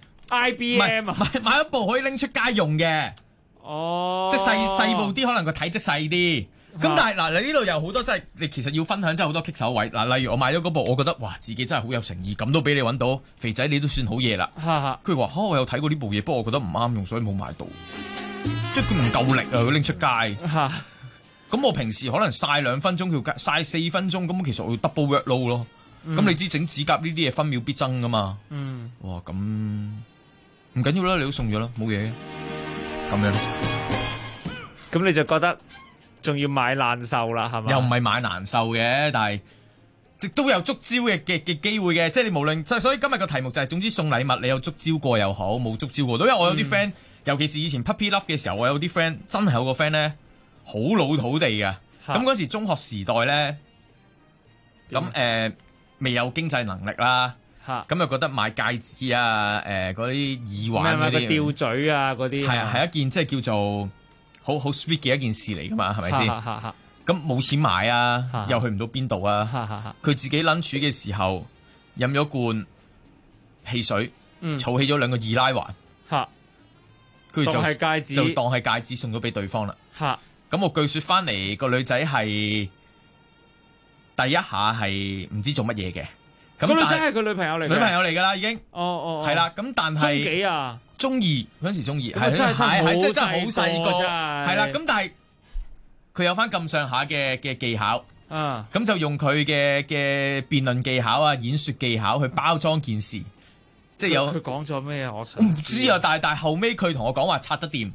IBM 啊？ 買一部可以拎出街用嘅。即係細部啲，可能個體積細啲。咁但係嗱，你呢度有好多真係，你其實要分享真係好多棘手位。嗱，例如我買咗嗰部，我覺得哇，自己真係好有誠意，咁都俾你揾到，肥仔你都算好嘢啦。佢話我有睇過呢部嘢，不過我覺得唔啱用，所以冇買到。即係佢唔夠力啊！佢拎出街。咁我平時可能曬2分鐘，佢曬4分鐘，咁其實我要 double work load 咯。咁你知整指甲呢啲嘢分秒必爭噶嘛？哇，咁唔緊要啦，你都送咗啦，冇嘢。咁樣。 咁你就覺得？仲要買難受啦，係咪？ 又唔係買難受嘅，但係都有觸礁嘅機會嘅。即係你無論，所以今日個題目就係總之送禮物，你有觸礁過又好，冇觸礁過都。因為我有啲 friend，尤其是以前 Puppy Love 嘅時候，我有啲 friend 真係有個 friend 咧，好老土地嘅。咁嗰時中學時代咧，咁未有經濟能力啦，咁又覺得買戒指啊，嗰啲耳環嗰啲吊墜啊，嗰啲係一件即係叫做。好 sweet 嘅一件事嚟噶嘛，係咪先？咁冇錢買啊，又去唔到邊度啊？佢自己 lunch 嘅時候飲咗罐汽水，儲起咗2個2拉環，佢就當係戒指送咗俾對方啦。咁我據說翻嚟個女仔係第一下係唔知做乜嘢嘅。 咁女仔係佢女朋友嚟， 女朋友嚟噶啦已經。係啦，咁但係中幾啊？ 中2嗰陣時中2，係真係好細個，係啦。咁但係佢有翻咁上下嘅技巧，咁就用佢嘅辯論技巧啊、演說技巧去包裝件事，即係有。 佢講咗咩啊？我唔知啊，但係後尾佢同我講話拆得掂，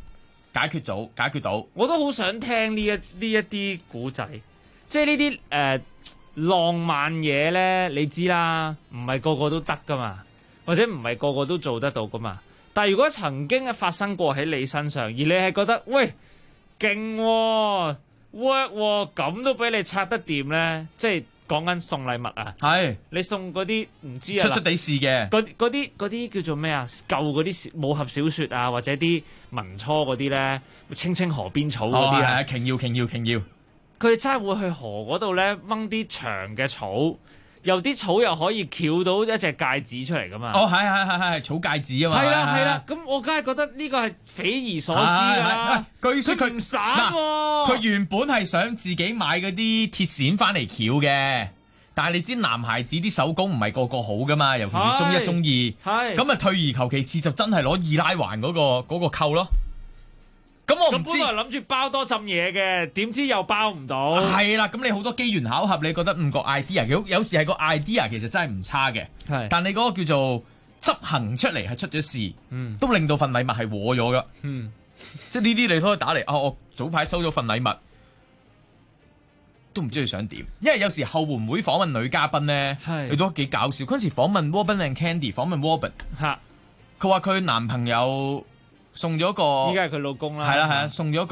解決到。 我都好想聽呢一啲古仔，即係呢啲浪漫嘢咧，你知啦，唔係個個都得噶嘛，或者唔係個個都做得到噶嘛。但係如果曾經發生過喺你身上，而你係覺得喂勁喎 work 喎，咁都俾你拆得掂咧，即係講緊送禮物啊。 係你送嗰啲唔知啊， 出地事嘅嗰啲叫做咩啊？舊嗰啲武俠小説啊，或者啲民初嗰啲咧，青青河邊草嗰啲啊， 瓊瑤。 佢哋真係會去河嗰度咧掹啲長嘅草，有啲草又可以翹到一隻戒指出嚟噶嘛。 哦，係草戒指啊嘛。 係啦，咁我梗係覺得呢個係匪夷所思㗎啦。 據說佢唔散喎， 佢原本係想自己買嗰啲鐵線翻嚟翹嘅，但係你知男孩子啲手工唔係個個好噶嘛，尤其是中一中二。係咁啊，退而求其次就真係攞二拉環嗰個扣咯。咁我唔知， 本來諗住包多浸嘢嘅，點知又包唔到。 係啦，咁你好多機緣巧合，你覺得個 idea 有時係個 idea 其實真係唔差嘅。係，但你嗰個叫做執行出嚟係出咗事，都令到份禮物係禍咗噶。即係呢啲你都可以打嚟。我早排收咗份禮物，都唔知佢想點。因為有時後援會訪問女嘉賓咧，佢都幾搞笑。嗰陣時訪問 Robin and Candy， 訪問 Robin， 佢話佢男朋友送咗個， 依家係佢老公啦。 係啦，送咗個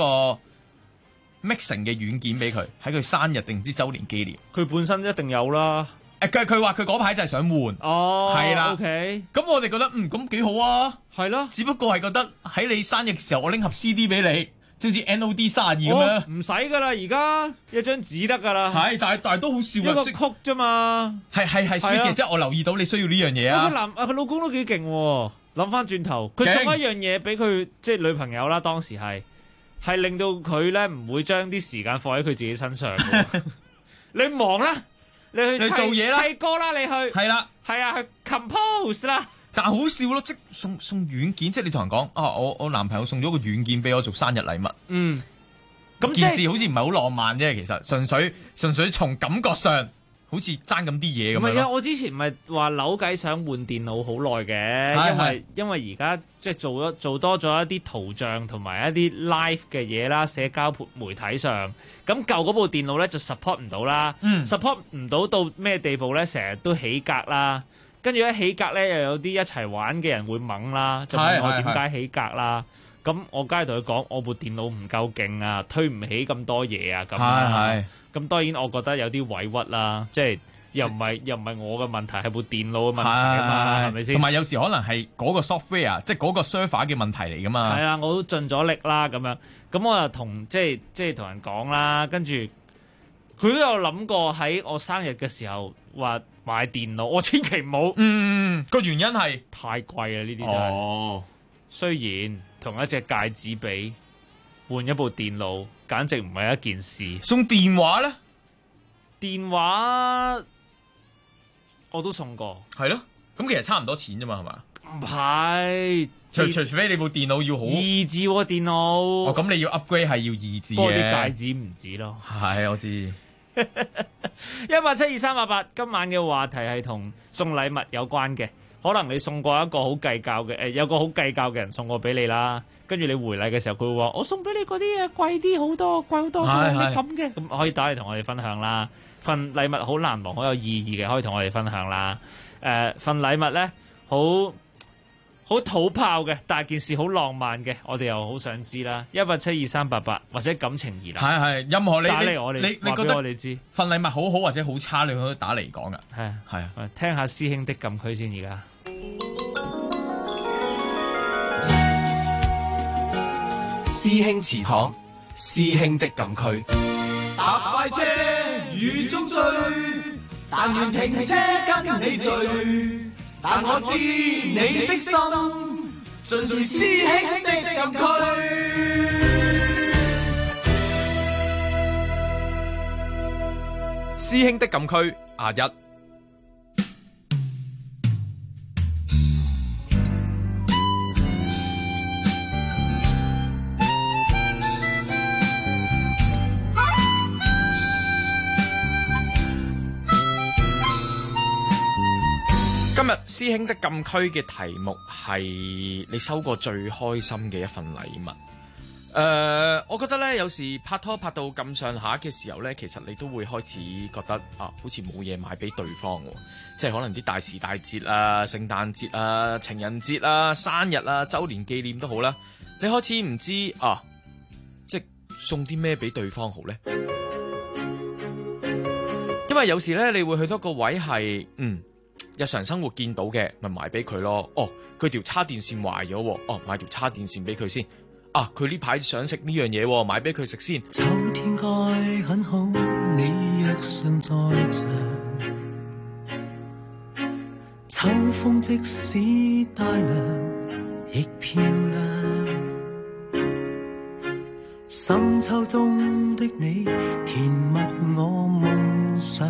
mixing 嘅軟件俾佢，喺佢生日定唔知週年紀念。 佢本身一定有啦。 佢話佢嗰排就係想換。 哦， 係啦。 OK。 咁我哋覺得咁幾好啊。 係咯。 只不過係覺得喺你生日嘅時候，我拎盒 CD 俾你，就好似 NOD 32咁樣。 唔使㗎啦，而家一張紙得㗎啦。 係，但係都好笑啊。 一個曲啫嘛。係 sweet 嘅，即係我留意到你需要呢樣嘢啊。 佢老公都幾勁喎。諗翻轉頭，佢送一樣嘢俾佢，即係女朋友啦。當時係令到佢咧唔會將啲時間放喺佢自己身上。你忙啦，你去做嘢啦， 砌歌啦，你去係啦， 係啊，去 compose 啦。 但係好笑咯，即送軟件，即係你同人講我男朋友送咗個軟件俾我做生日禮物。咁件事好似唔係好浪漫啫，其實純粹從感覺上。好似爭咁啲嘢咁樣。 唔係啊！我之前咪話扭計想換電腦好耐嘅，因為而家即係做多咗一啲圖像同埋一啲 live 嘅嘢啦，社交媒體上。咁舊嗰部電腦咧就 support 唔到啦，support 唔到咩地步咧？成日都起格啦，跟住一起格咧又有啲一齊玩嘅人會掹啦，就問我點解起格啦。咁我梗係同佢講，我部電腦唔夠勁啊，推唔起咁多嘢啊，咁。咁當然我覺得有啲委屈啦，即係又唔係我嘅問題，係部電腦嘅問題啊嘛，係咪先？ 同埋有時可能係嗰個 software， 即係嗰個 server 嘅問題嚟噶嘛。係啊，我都盡咗力啦，咁樣。咁我又同即係同人講啦，跟住佢都有諗過喺我生日嘅時候話買電腦，我千祈唔好。 個原因係太貴啦，呢啲真係。哦，雖然同一隻戒指比換一部電腦。簡直唔係一件事。 送電話咧？ 電話我都送過。 係咯，咁其實差唔多錢啫嘛，係嘛？ 唔係， 除非你部電腦要好二字喎電腦。 哦，咁你要 upgrade 係要二字嘅。不過啲戒指唔止咯。 係，我知。 1872388，今晚嘅話題係同送禮物有關嘅。可能你送過一個好計較嘅，有個好計較嘅人送過俾你啦，跟住你回禮嘅時候，佢會話：我送俾你嗰啲嘢貴啲好多，貴好多，你咁嘅，咁可以打嚟同我哋分享啦。份禮物好難忘，好有意義嘅，可以同我哋分享啦。份禮物咧好土炮嘅，但係件事好浪漫嘅，我哋又好想知啦。1872388或者感情疑難， 係任何你打嚟我哋， 你覺得我哋知份禮物好好或者好差，你可以打嚟講噶。係啊，聽下師兄的禁區先而家。 師兄祠堂，師兄的禁區。 搭快車雨中追，但願停車跟你醉。但我知你的心，盡是師兄的禁區。 師兄的禁區1。今日師兄的禁區嘅題目係你收過最開心嘅一份禮物。 我覺得咧，有時拍拖拍到咁上下嘅時候咧，其實你都會開始覺得好似冇嘢買俾對方喎，即係可能啲大時大節啊、聖誕節啊、情人節啊、生日啊、週年紀念都好啦，你開始唔知即係送啲咩俾對方好咧？因為有時咧，你會去到個位係日常生活見到嘅，咪買俾佢咯。佢條叉電線壞咗，買條叉電線俾佢先。佢呢排想食呢樣嘢，買俾佢食先。 秋天該很好，你若尚在場。秋風即使帶涼，亦漂亮。深秋中的你，甜蜜我夢想。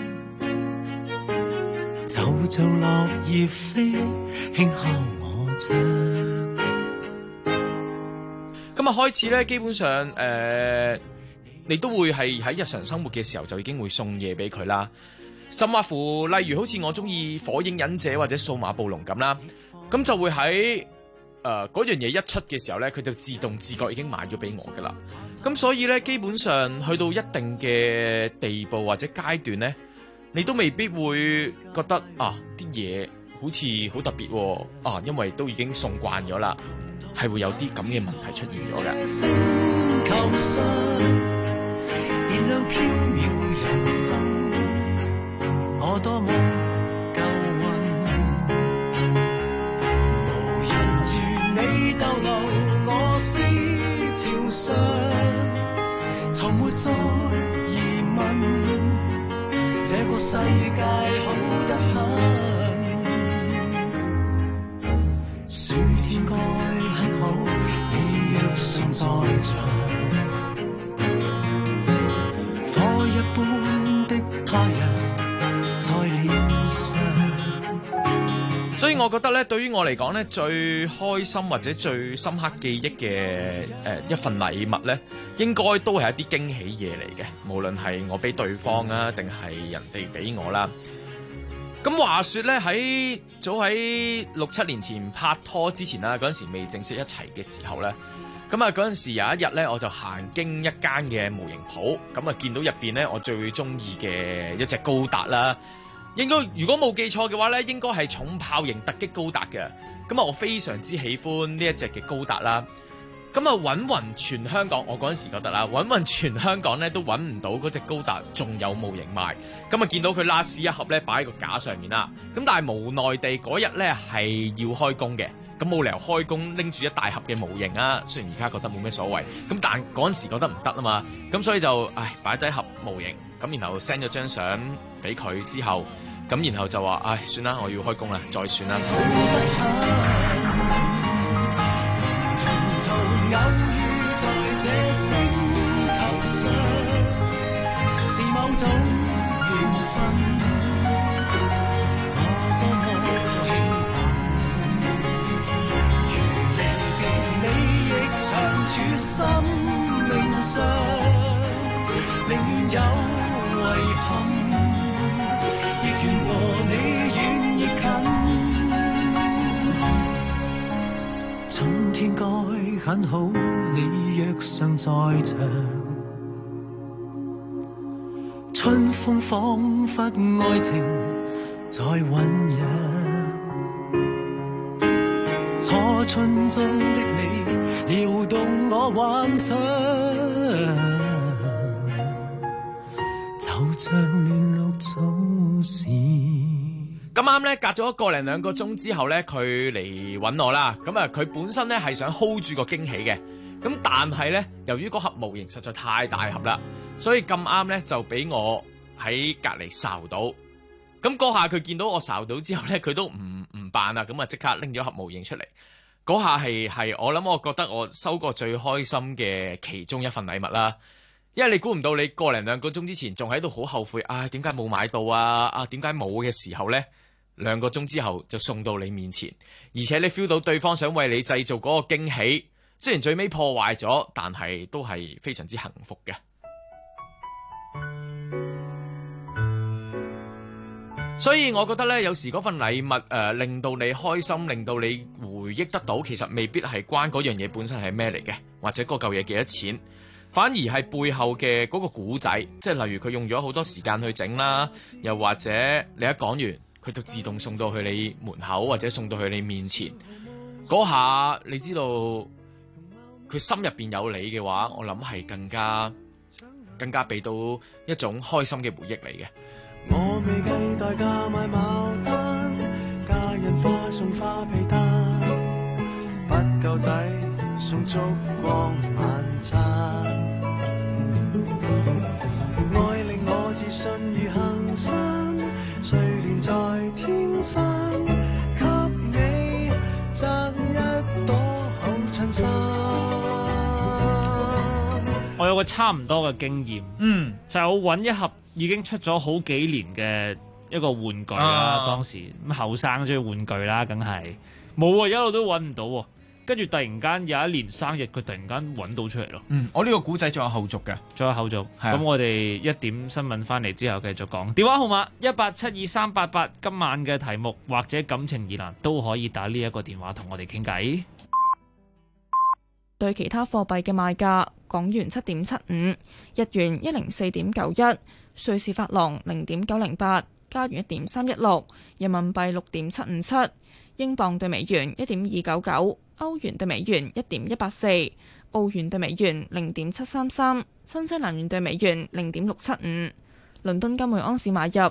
就像落葉飛，輕敲我窗。 咁開始咧，基本上你都會係喺日常生活嘅時候就已經會送嘢俾佢啦。甚或乎，例如好似我中意火影忍者或者數碼暴龍咁啦，咁就會喺嗰樣嘢一出嘅時候咧，佢就自動自覺已經買咗俾我噶啦。咁所以咧，基本上去到一定嘅地步或者階段咧，你都未必會覺得啲嘢好似好特別喎，因為都已經送慣咗啦，係會有啲咁嘅問題出現咗嘅。 星球上燃亮飄渺人生，我多麼夠運，無人如你逗留我思潮上，從沒再疑問，這個世界好得很，暑天該很好，你若尚在場，火一般的太陽在臉上。 所以我覺得咧，對於我嚟講咧，最開心或者最深刻記憶嘅一份禮物咧，應該都係一啲驚喜嘢嚟嘅，無論係我俾對方啊，定係人哋俾我啦。咁話說咧，早喺6-7年前拍拖之前啦，嗰陣時未正式一齊嘅時候咧，咁啊嗰陣時有一日咧，我就行經一間嘅模型鋪，咁啊見到入邊咧我最中意嘅一隻高達啦。應該如果冇記錯嘅話咧，應該係重炮型突擊高達嘅。咁啊，我非常之喜歡呢一隻嘅高達啦。咁啊，揾全香港，我嗰陣時覺得啦，揾全香港咧都揾唔到嗰隻高達仲有模型賣。咁啊，見到佢 last 一盒咧擺喺個架上面啦。咁但係無奈地嗰日咧係要開工嘅，咁冇理由開工拎住一大盒嘅模型啊。雖然而家覺得冇咩所謂，咁但嗰陣時覺得唔得啊嘛。咁所以就擺低盒模型，咁然後 send 咗張相俾佢之後。咁然後就話，算啦，我要開工啦，再算啦。 春天該很好，你若尚在場，春風彷彿愛情在醖釀，初春中的你撩動我幻想，就像亂綠草時。 咁啱咧，隔咗1-2個鐘之後咧，佢嚟揾我啦。咁啊，佢本身咧係想 hold 住個驚喜嘅。咁但係咧，由於嗰盒模型實在太大盒啦，所以咁啱咧就俾我喺隔離睄到。咁嗰下佢見到我睄到之後咧，佢都唔扮啦。咁啊，即刻拎咗盒模型出嚟。嗰下係我諗，我覺得我收過最開心嘅其中一份禮物啦。因為你估唔到你1-2個鐘之前仲喺度好後悔，點解冇買到啊？點解冇嘅時候咧？2個鐘之後就送到你面前，而且你 feel 到對方想為你製造嗰個驚喜，雖然最尾破壞咗，但係都係非常之幸福嘅。 所以我覺得呢，有時嗰份禮物令到你開心，令到你回憶得到，其實未必係關嗰樣嘢本身係咩嚟嘅，或者嗰嚿嘢幾多錢，反而係背後嘅嗰個故仔，即係例如佢用咗好多時間去整啦，又或者你一講完，佢就自動送到去你門口，或者送到去你面前，嗰下你知道佢心入邊有你嘅話，我諗係更加俾到一種開心嘅回憶嚟嘅。 我未計代價買牡丹，家人花送花被單，不夠抵送燭光晚餐。愛令我自信如行山，睡蓮在天山，給你贈一朵好襯衫。 我有個差唔多嘅經驗，就係我揾一盒已經出咗好幾年嘅一個玩具啦。當時咁後生中意玩具啦，梗係冇啊，一路都揾唔到喎。跟住突然間有一年生日，佢突然間揾到出嚟咯。 我呢個古仔仲有後續嘅， 仲有後續。咁我哋一點新聞翻嚟之後繼續講。電話號碼1872388，今晚嘅題目或者感情疑難都可以打呢一個電話同我哋傾偈。 對其他貨幣嘅賣價：港元7.75，日元104.91，瑞士法郎0.908，加元1.316，人民幣6.757，英鎊對美元1.299，歐元對美元1.184，澳元對美元0.733，新西蘭元對美元0.675。倫敦金每盎司買入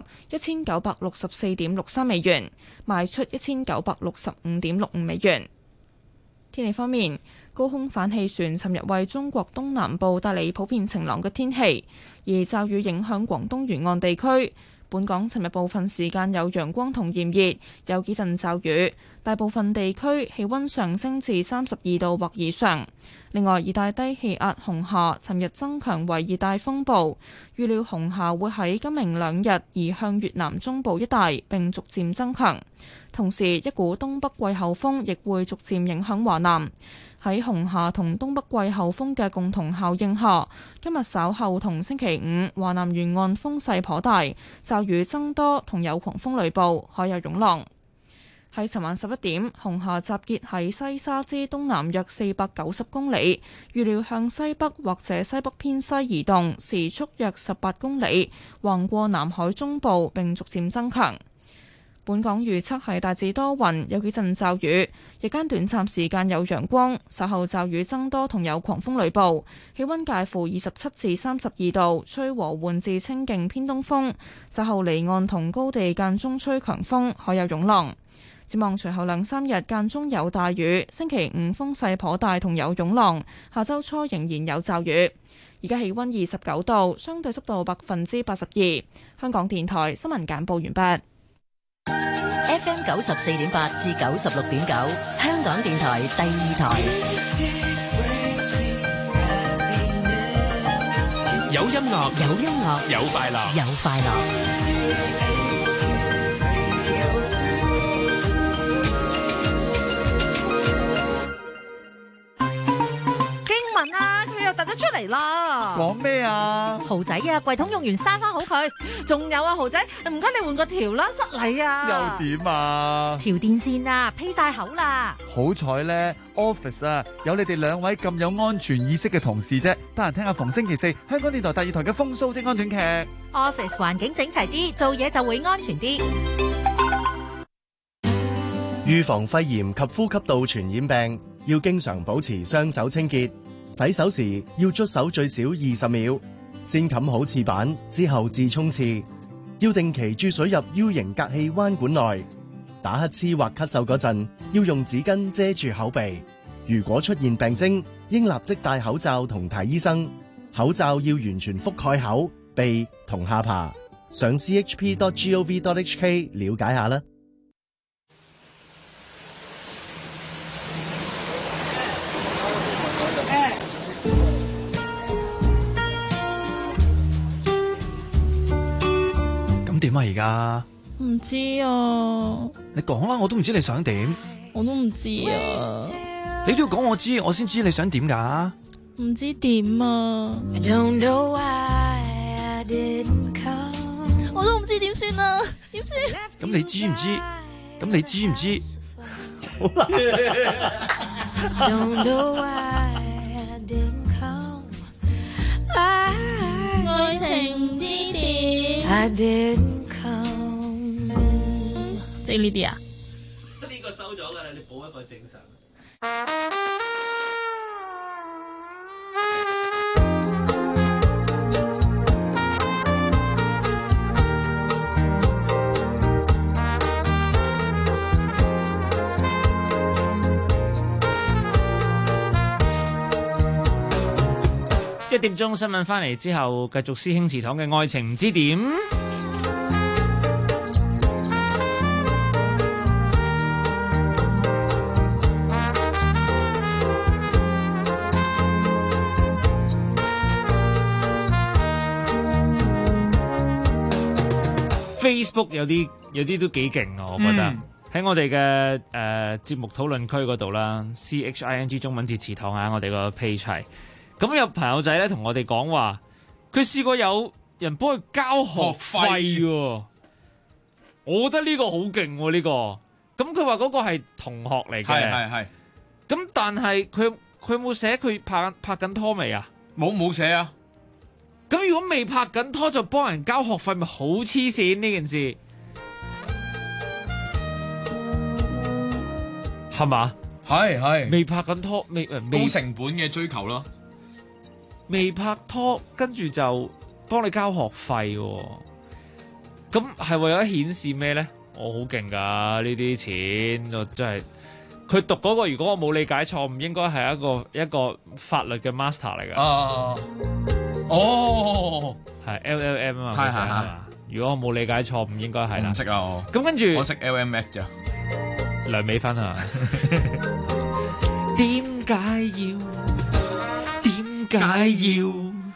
1964.63美元，賣出1965.65美元。天氣方面，高空反氣旋尋日為中國東南部帶嚟普遍晴朗嘅天氣，而驟雨影響廣東沿岸地區。本港尋日部分時間有陽光同炎熱，有幾陣驟雨，大部分地區氣溫上升至32度或以上。另外，熱帶低氣壓紅霞尋日增強為熱帶風暴，預料紅霞會喺今明兩日移向越南中部一帶，並逐漸增強。同時，一股東北季候風亦會逐漸影響華南。喺紅霞同東北季候風嘅共同效應下，今日稍後同星期五，華南沿岸風勢頗大，驟雨增多同有狂風雷暴，海有湧浪。喺尋晚11點，紅霞集結喺西沙之東南約490公里，預料向西北或者西北偏西移動，時速約18公里，橫過南海中部並逐漸增強。本港預測係大致多雲，有幾陣驟雨，日間短暫時間有陽光，稍後驟雨增多同有狂風雷暴，氣溫介乎27至32度，吹和緩至清勁偏東風，稍後離岸同高地間中吹強風，海有湧浪。展望隨後2-3日間中有大雨，星期五風勢頗大同有湧浪，下周初仍然有驟雨。而家氣溫29度，相對濕度82%。香港電台新聞簡報完畢。 FM 94.8至96.9，香港電台第二台。 有音樂， 有音樂， 有快樂， 有快樂。 佢又突咗出嚟啦！ 講咩啊？ 豪仔啊，櫃桶用完閂翻好佢。仲有啊，豪仔，唔該你換個條啦，失禮啊！ 又點啊？ 條電線啊，披晒口啦！ 好彩咧 ，office 啊，有你哋兩位咁有安全意識嘅同事啫。得閒聽下逢星期4香港電台第二台嘅風騷職安短劇。 office 環境整齊啲，做嘢就會安全啲。 預防肺炎及呼吸道傳染病，要經常保持雙手清潔。洗手時要捽手最少20秒，先冚好廁板之後至沖廁。要定期注水入 U 型隔氣彎管內。打乞嗤或咳嗽嗰陣，要用紙巾遮住口鼻。如果出現病徵，應立即戴口罩同睇醫生。口罩要完全覆蓋口、鼻同下巴。上 chp.gov.hk 了解下啦。 點啊而家？ 唔知啊。 你講啦，我都唔知你想點。 我都唔知啊。 你都要講我知，我先知你想點噶。 唔知點啊。我都唔知點算啊。 點算？ 咁你知唔知？咁你知唔知？好難。 Don't know why I didn't come. 愛情之點 I didn't come. 識呢啲啊？ 呢個收咗㗎啦，你補一個正常。1點鐘新聞翻嚟之後，繼續師兄祠堂嘅愛情唔知點。Facebook 有啲都幾勁啊，我覺得喺我哋嘅節目討論區嗰度啦，CHING 中文字祠堂啊，我哋個 page 係。咁有朋友仔咧同我哋講話，佢試過有人幫佢交學費喎。我覺得呢個好勁喎，呢個。咁佢話嗰個係同學嚟嘅， 係。 咁但係佢有冇寫佢拍緊拖未啊？ 冇寫啊。 咁如果未拍緊拖就幫人交學費，咪好黐線呢件事，係嘛？ 係未拍緊拖，未高成本嘅追求咯。 未拍拖，跟住就幫你交學費喎，咁係為咗顯示咩咧？我好勁㗎，呢啲錢我真係佢讀嗰個，如果我冇理解錯誤，應該係一個法律嘅 master 嚟㗎。係 LLM 啊嘛，係。如果我冇理解錯誤，應該係啦。 唔識啊我。 咁跟住我識 LMF 咋。 梁美芬啊。點解要？點解要？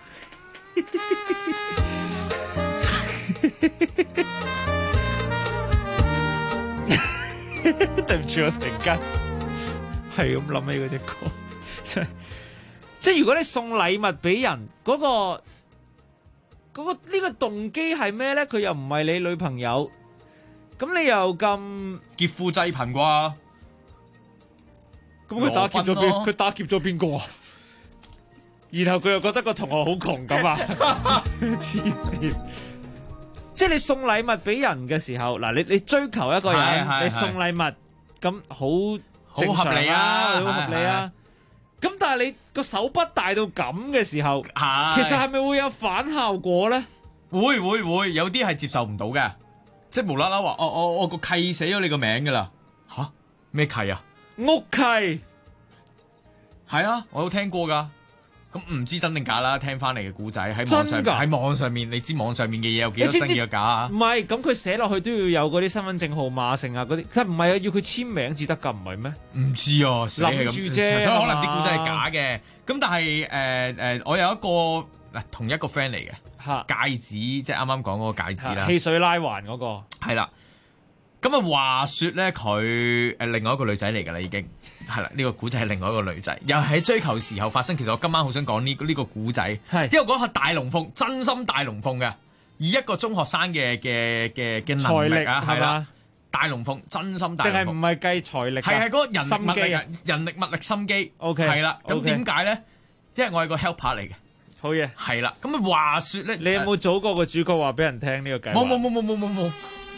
對唔住，我突然間係咁諗起嗰隻歌，即係如果你送禮物俾人，嗰個呢個動機係咩咧？佢又唔係你女朋友，咁你又咁劫富濟貧啩？ 咁佢打劫咗邊？佢打劫咗邊個啊？然後佢又覺得個同學好窮咁啊！黐線！即係你送禮物俾人嘅時候，嗱你追求一個人，你送禮物咁好正常合理啊， 好合理啊！咁但係你個手筆大到咁嘅時候，其實係咪會有反效果咧？ 會，有啲係接受唔到嘅，即係無啦啦話，我個契寫咗你個名噶啦，吓咩契啊？ 屋契係啊，我都聽過噶。咁唔知真定假啦，聽翻嚟嘅故仔喺網上面，你知網上面嘅嘢有幾多真幾多假啊？ 唔係，咁佢寫落去都要有嗰啲身份證號碼剩啊嗰啲，即係唔係啊？要佢簽名至得㗎，唔係咩？ 唔知啊，諗住啫，所以可能啲故仔係假嘅。咁但係我有一個同一個 friend 嚟嘅戒指，即係啱啱講嗰個戒指啦， 汽水拉環嗰個係啦。咁啊，話說咧，佢另外一個女仔嚟㗎啦，已經係啦。呢個古仔係另外一個女仔，又喺追求時候發生。其實我今晚好想講呢個古仔，因為嗰個大龍鳳，真心大龍鳳嘅，以一個中學生嘅能力啊，係啦，大龍鳳真心大龍鳳， 定係唔係計財力？ 係嗰個人力物力心機。 OK， 係啦。咁點解咧？因為我係個 helper 嚟嘅。 好嘢。係啦。咁啊，話說咧， 你有冇組過個主角話俾人聽呢個計劃？ 冇。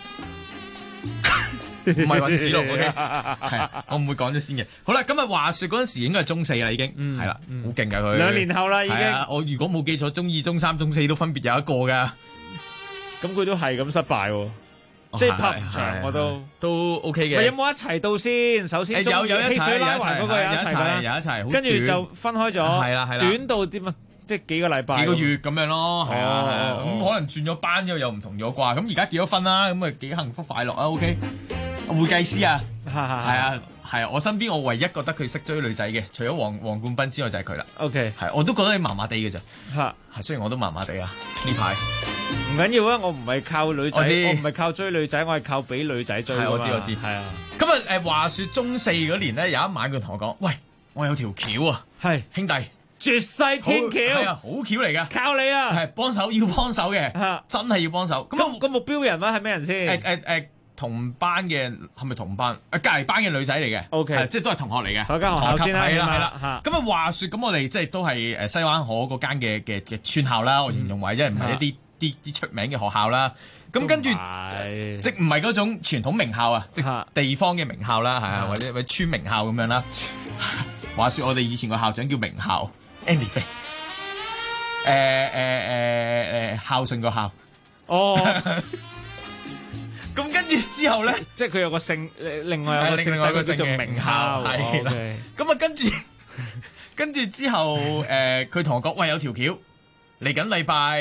唔係揾子路 ，OK， 係我唔會講咗先嘅。好啦，咁啊話說嗰陣時應該係中四啦，已經係啦，好勁噶佢。 2年後啦，已經。 我如果冇記錯，中二、中三、中四都分別有一個噶。 咁佢都係咁失敗喎，即係拍唔長我都 OK 嘅。 有冇一齊到先？首先有一齊， 汽水拉環嗰個有一齊，跟住就分開咗。係啦，短到點啊？即係幾個禮拜、 幾個月咁樣咯，係啊，咁可能轉咗班之後又唔同咗啩，咁而家結咗婚啦，咁啊幾幸福快樂啊 ，OK。會計師啊，係啊，我身邊我唯一覺得佢識追女仔嘅，除咗黃冠斌之外就係佢啦。 OK， 係，我都覺得你麻麻地嘅咋，係，雖然我都麻麻地啊呢排。 唔緊要啊，我唔係靠女仔，我唔係靠追女仔，我係靠俾女仔追。 我知，係啊。咁啊話說中四嗰年咧，有一晚佢同我講：喂，我有條橋啊，係兄弟。 絕世天橋， 係啊，好橋嚟㗎， 靠你啊！ 係幫手要幫手嘅，真係要幫手。咁個目標人物係咩人先？ 同班嘅係咪同班？隔離班嘅女仔嚟嘅 ，OK， 即係都係同學嚟嘅。 嗰間學校先啦， 係啦。咁啊話説，咁我哋即係都係西灣河嗰間嘅村校啦。我形容為，因為唔係一啲出名嘅學校啦。咁跟住即唔係嗰種傳統名校啊，即地方嘅名校啦，係啊，或者村名校咁樣啦。話説我哋以前個校長叫名校 ，anyway， 孝順個孝。 哦。 咁跟住之後咧， 即係佢有個姓，另外有個姓，佢叫做名校， 係啦。咁啊，跟住之後，佢同我講：喂，有條橋嚟緊禮拜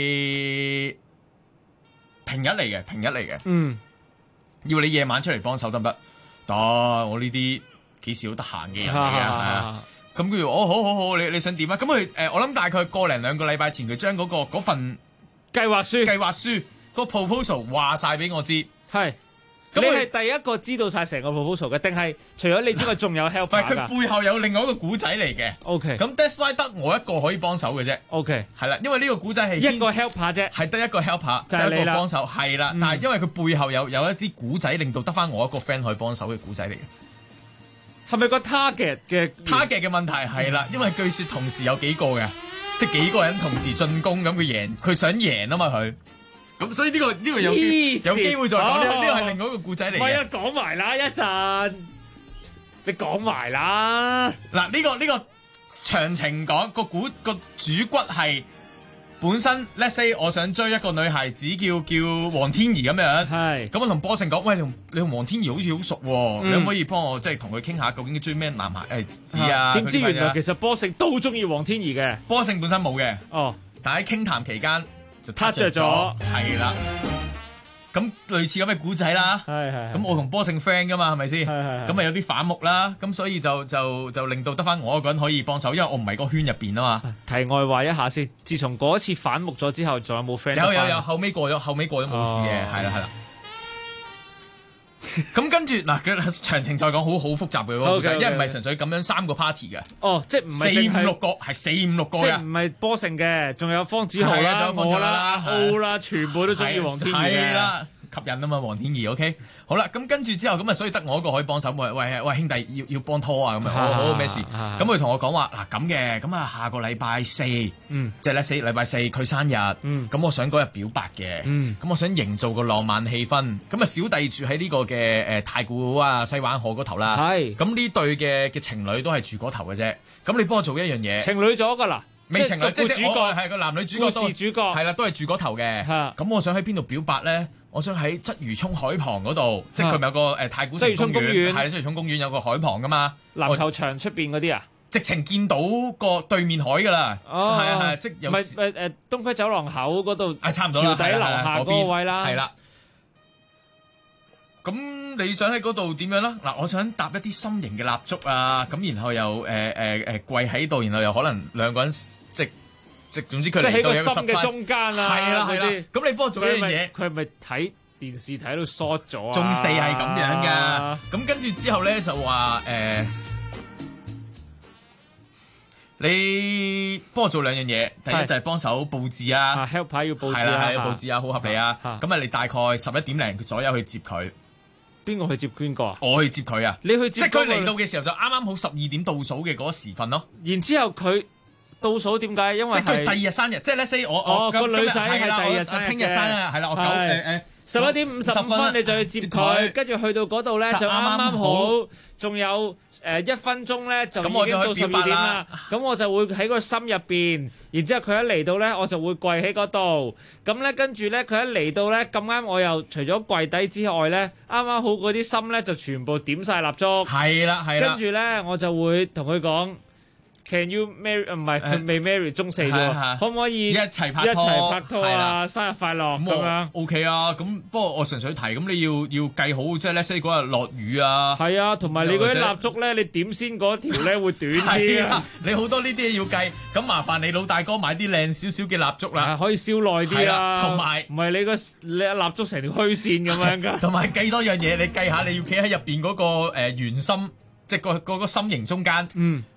平日嚟嘅，要你夜晚出嚟幫手得唔得？得，我呢啲幾時都得閒嘅人嚟嘅。咁佢話：好，你想點啊？咁佢我諗大概個零兩個禮拜前，佢將嗰份計劃書。 個 proposal 話晒俾我知， 係咁你係第一個知道晒成個 proposal 嘅，定係除咗你之外仲有 helper 㗎？ 佢背後有另外一個古仔嚟嘅。 OK， 咁 that's why 得我一個可以幫手嘅啫。 OK， 係啦，因為呢個古仔係一個 helper 啫， 係得一個 helper， 就係你啦， 一個幫手係啦。但係因為佢背後有一啲古仔，令到得翻我一個 friend 可以幫手嘅古仔嚟嘅。 係咪個 target 嘅問題係啦？因為據說同時有幾個嘅，即係幾個人同時進攻咁，佢想贏啊嘛佢。咁所以呢個有機會再講，呢個係另外一個故仔嚟嘅。 唔係啊，講埋啦一陣，你講埋啦。 嗱，呢個詳情講個主骨係本身 ，let's say 我想追一個女孩子叫黃天怡咁樣。係。咁我同波勝講，喂，你同黃天怡好似好熟喎，你可唔可以幫我即係同佢傾下，究竟追咩男孩子啊？ 點知原來其實波勝都中意黃天怡嘅。 波勝本身冇嘅。哦。但喺傾談期間。就撻着咗，係啦。咁類似咁嘅古仔啦，咁我同波勝 friend 噶嘛，係咪先？咁咪有啲反目啦，咁所以就令到得翻我一個人可以幫手，因為我唔係個圈入邊啊嘛。 題外話一下先，自從嗰次反目咗之後，仲有冇 friend？ 有，後尾過咗冇事嘅，係啦。咁跟住嗱，佢詳情再講，好複雜嘅嗰個故仔，因為唔係純粹咁樣3個 party 嘅。 哦，即係唔係 4、5、6個，係4、5、6個嘅。 即係唔係波勝嘅，仲有方子豪啦、我啦、歐啦，全部都中意黃天怡嘅。 係啦，吸引啊嘛，黃天怡。OK，好啦，咁跟住之後咁啊，所以得我一個可以幫手。喂，兄弟要幫拖啊咁樣，好咩事？咁佢同我講話嗱咁嘅，咁啊下個禮拜4，即係禮拜4佢生日，咁我想嗰日表白嘅，咁我想營造個浪漫氣氛，咁啊小弟住喺呢個嘅太古啊西灣河嗰頭啦，咁呢對嘅情侶都係住嗰頭嘅啫，咁你幫我做一樣嘢， 情侶咗㗎啦。 未情侶，即係主角係個男女主角都係啦，都係住嗰頭嘅。咁我想喺邊度表白咧？我想喺鰂魚涌海旁嗰度，即係佢咪有個太古城公園，係鰂魚涌公園有個海旁噶嘛？ 籃球場出邊嗰啲啊？ 直情見到個對面海噶啦。哦，係即係有東區走廊口嗰度， 差唔多啦， 橋底樓下嗰個位啦。 係啦。咁你想喺嗰度點樣啦？嗱，我想搭一啲心形嘅蠟燭啊，咁然後又跪喺度，然後又可能兩個人即總之佢喺個心嘅中間啊， 係啦。咁你幫我做一樣嘢， 佢係咪睇電視睇到 short 咗啊？ 中4係咁樣噶。咁跟住之後咧就話你幫我做2樣嘢，第一就係幫手佈置啊 ，help 牌要佈置啊，係佈置啊，好合理啊。咁你大概11點零左右去接佢。 邊個去接邊個啊？ 我去接佢啊！ 你去接， 即係佢嚟到嘅時候就啱啱好12點倒數嘅嗰個時分咯。 然之後佢倒數點解？因為即係佢第2日生日，即係 let's say 我個女仔係第2日生日嘅， 聽日生日係啦，我 11點55分你就去接佢，跟住去到嗰度咧就啱啱好，仲有1分鐘咧就已經到12點啦。咁我就會喺個心入邊，然之後佢一嚟到咧，我就會跪喺嗰度。咁咧跟住咧佢一嚟到咧咁啱，我又除咗跪底之外咧，啱啱好嗰啲心咧就全部點晒蠟燭。 係啦。 跟住咧我就會同佢講。Can you marry？ 唔係佢未 marry，中4啫，可唔可以一齊拍拖啊？生日快樂咁樣 OK 啊！咁不過我純粹提，咁你要計好，即係 let's say 嗰日落雨啊。 係啊，同埋你嗰啲蠟燭咧，你點先嗰條咧會短啲啊！ 你好多呢啲嘢要計，咁麻煩你老大哥買啲靚少少嘅蠟燭啦， 可以燒耐啲啊。 同埋唔係你蠟燭成條虛線咁樣㗎。 同埋計多樣嘢，你計下你要企喺入邊嗰個圓心。即係嗰個心形中間，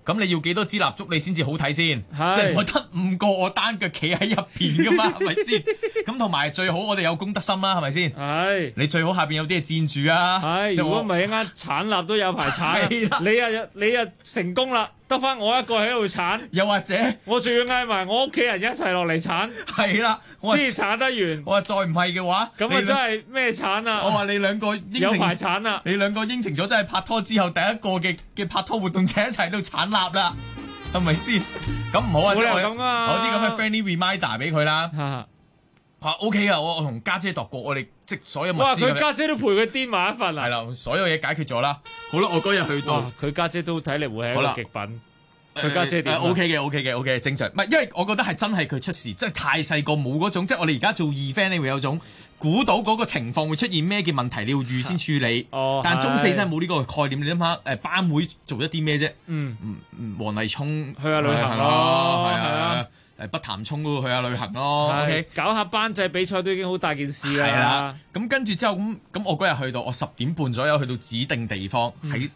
咁你要幾多支蠟燭你先至好睇先？ 係即係我得5個，我單腳企喺入邊噶嘛，係咪先？咁同埋最好我哋有公德心啦，係咪先？ 係你最好下邊有啲嘢佔住啊！ 係， 就如果唔係一間鏟蠟都有排係啦鏟，你又成功啦，得翻我一個喺度鏟， 又或者我仲要嗌埋我屋企人一齊落嚟鏟， 係啦， 先至鏟得完。 我話再唔係嘅話， 咁啊真係咩鏟啊？ 我話你兩個應承有排鏟啦， 你兩個應承咗真係拍拖之後第一個嘅拍拖活動就一齊到鏟蠟啦，係咪先？咁唔好啊！ 冇理由咁啊！ 我啲咁嘅 friendly reminder 俾佢啦。話 OK 啊！我同家姐度過，我哋即所有物資。 哇！佢家姐都陪佢癲埋一份啊！ 係啦，所有嘢解決咗啦。好啦，我嗰日去到， 佢家姐都睇嚟會係一個極品。佢家姐點 ？OK 嘅，正常。唔係，因為我覺得係真係佢出事，真係太細個冇嗰種，即係我哋而家做2friend，你會有種估到嗰個情況會出現咩嘅問題，你要預先處理。 哦， 但中四真係冇呢個概念，你諗下班會做一啲咩啫？黃麗聰去下旅行咯，係啊。 北潭涌嗰度去下旅行咯 ，OK， 搞下班際比賽都已經好大件事啦。 係啦，咁跟住之後咁我嗰日去到，我10點半左右去到指定地方喺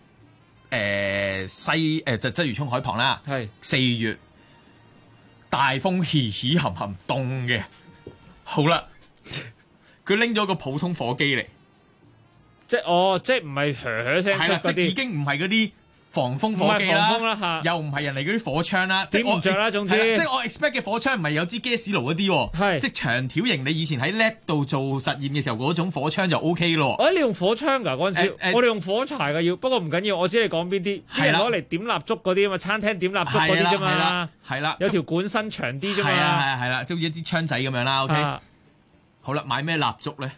就鰂魚涌海旁啦。係4月大風起起冚冚凍嘅，好啦，佢拎咗個普通火機嚟，即係唔係噓聲，係啦，即係已經唔係嗰啲。防風火機啦，又唔係人哋嗰啲火槍啦， 點唔着啦，總之， 即係我 expect 嘅火槍唔係有支 gas 爐嗰啲喎，即係長條型。你以前喺 lab 度做實驗嘅時候嗰種火槍就 OK 咯。 你用火槍㗎嗰陣時，我哋用火柴㗎要，不過唔緊要，我知你講邊啲，係攞嚟點蠟燭嗰啲啊嘛，餐廳點蠟燭嗰啲啫嘛，係啦，有條管身長啲啫嘛， 係啦，即係好似一支槍仔咁樣啦。OK，好啦，買咩蠟燭咧？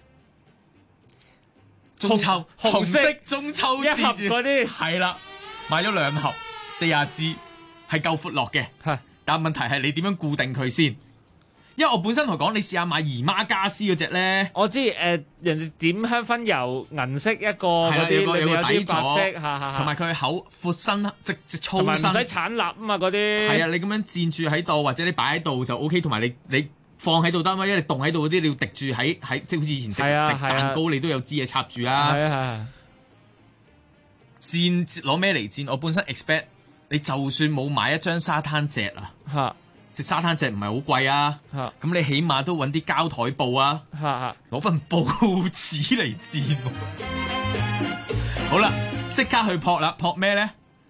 中秋紅色中秋節一盒嗰啲係啦。買咗2盒40支，係夠闊落嘅。但問題係你點樣固定佢先？因為我本身同佢講，你試下買姨媽家私嗰隻咧。 我知人哋點香薰油銀色一個嗰啲， 有個底座， 同埋佢口闊身即粗身， 同埋唔使鏟蠟啊嘛嗰啲。 係啊，你咁樣墊住喺度，或者你擺喺度就 OK。同埋你放喺度得嘛，因為你凍喺度嗰啲，你要滴住喺即係好似以前滴蛋糕，你都有支嘢插住啊。係。墊攞咩嚟墊？我本身 expect 你就算冇買一張沙灘席啊，隻沙灘席唔係好貴啊，咁你起碼都揾啲膠台布啊，攞份報紙嚟墊。好啦，即刻去撲啦！撲咩咧？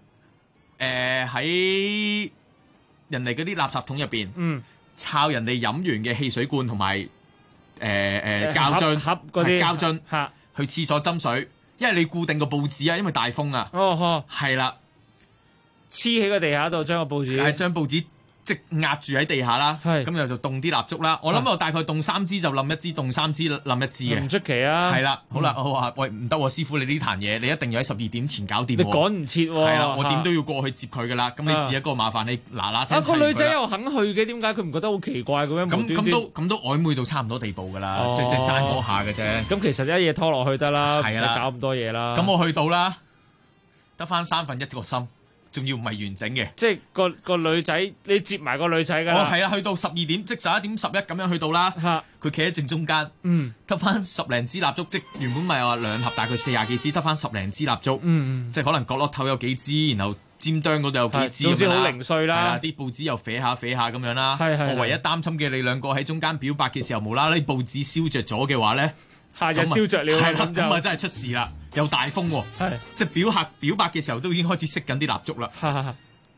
喺人哋嗰啲垃圾桶入邊，抄人哋飲完嘅汽水罐同埋膠樽盒嗰啲膠樽，去廁所斟水。因為你固定個報紙啊，因為大風啊，係啦， 黐喺個地下度，將個報紙係將報紙即壓住喺地下啦，咁又就凍啲蠟燭啦。我諗我大概凍3支就冧一支，凍3支冧一支嘅， 唔出奇啊。 係啦，好啦，我話喂唔得，師傅你呢壇嘢你一定要喺12點前搞掂， 你趕唔切喎。 係啦，我點都要過去接佢噶啦。咁你自己一個麻煩，你嗱聲。 個女仔又肯去嘅，點解佢唔覺得好奇怪咁樣？ 咁都曖昧到差唔多地步噶啦，即係爭嗰下嘅啫。 咁其實一嘢拖落去得啦，唔使搞咁多嘢啦。 咁我去到啦，得翻1/3個心。仲要唔係完整嘅， 即係個女仔，你接埋個女仔㗎。 係啊，去到12點，即11點11咁樣去到啦。佢企喺正中間，得翻10零支蠟燭，即原本咪話2盒，大概40幾支，得翻10零支蠟燭。即係可能角落頭有幾支，然後尖端嗰度有幾支。 總之好零碎啦。係啦，啲報紙又揈下咁樣啦。我唯一擔心嘅，你兩個喺中間表白嘅時候，無啦啦報紙燒着咗嘅話咧。 夏日燒着了， 咁啊真係出事啦！有大風喎，即係表白嘅時候都已經開始熄緊啲蠟燭啦。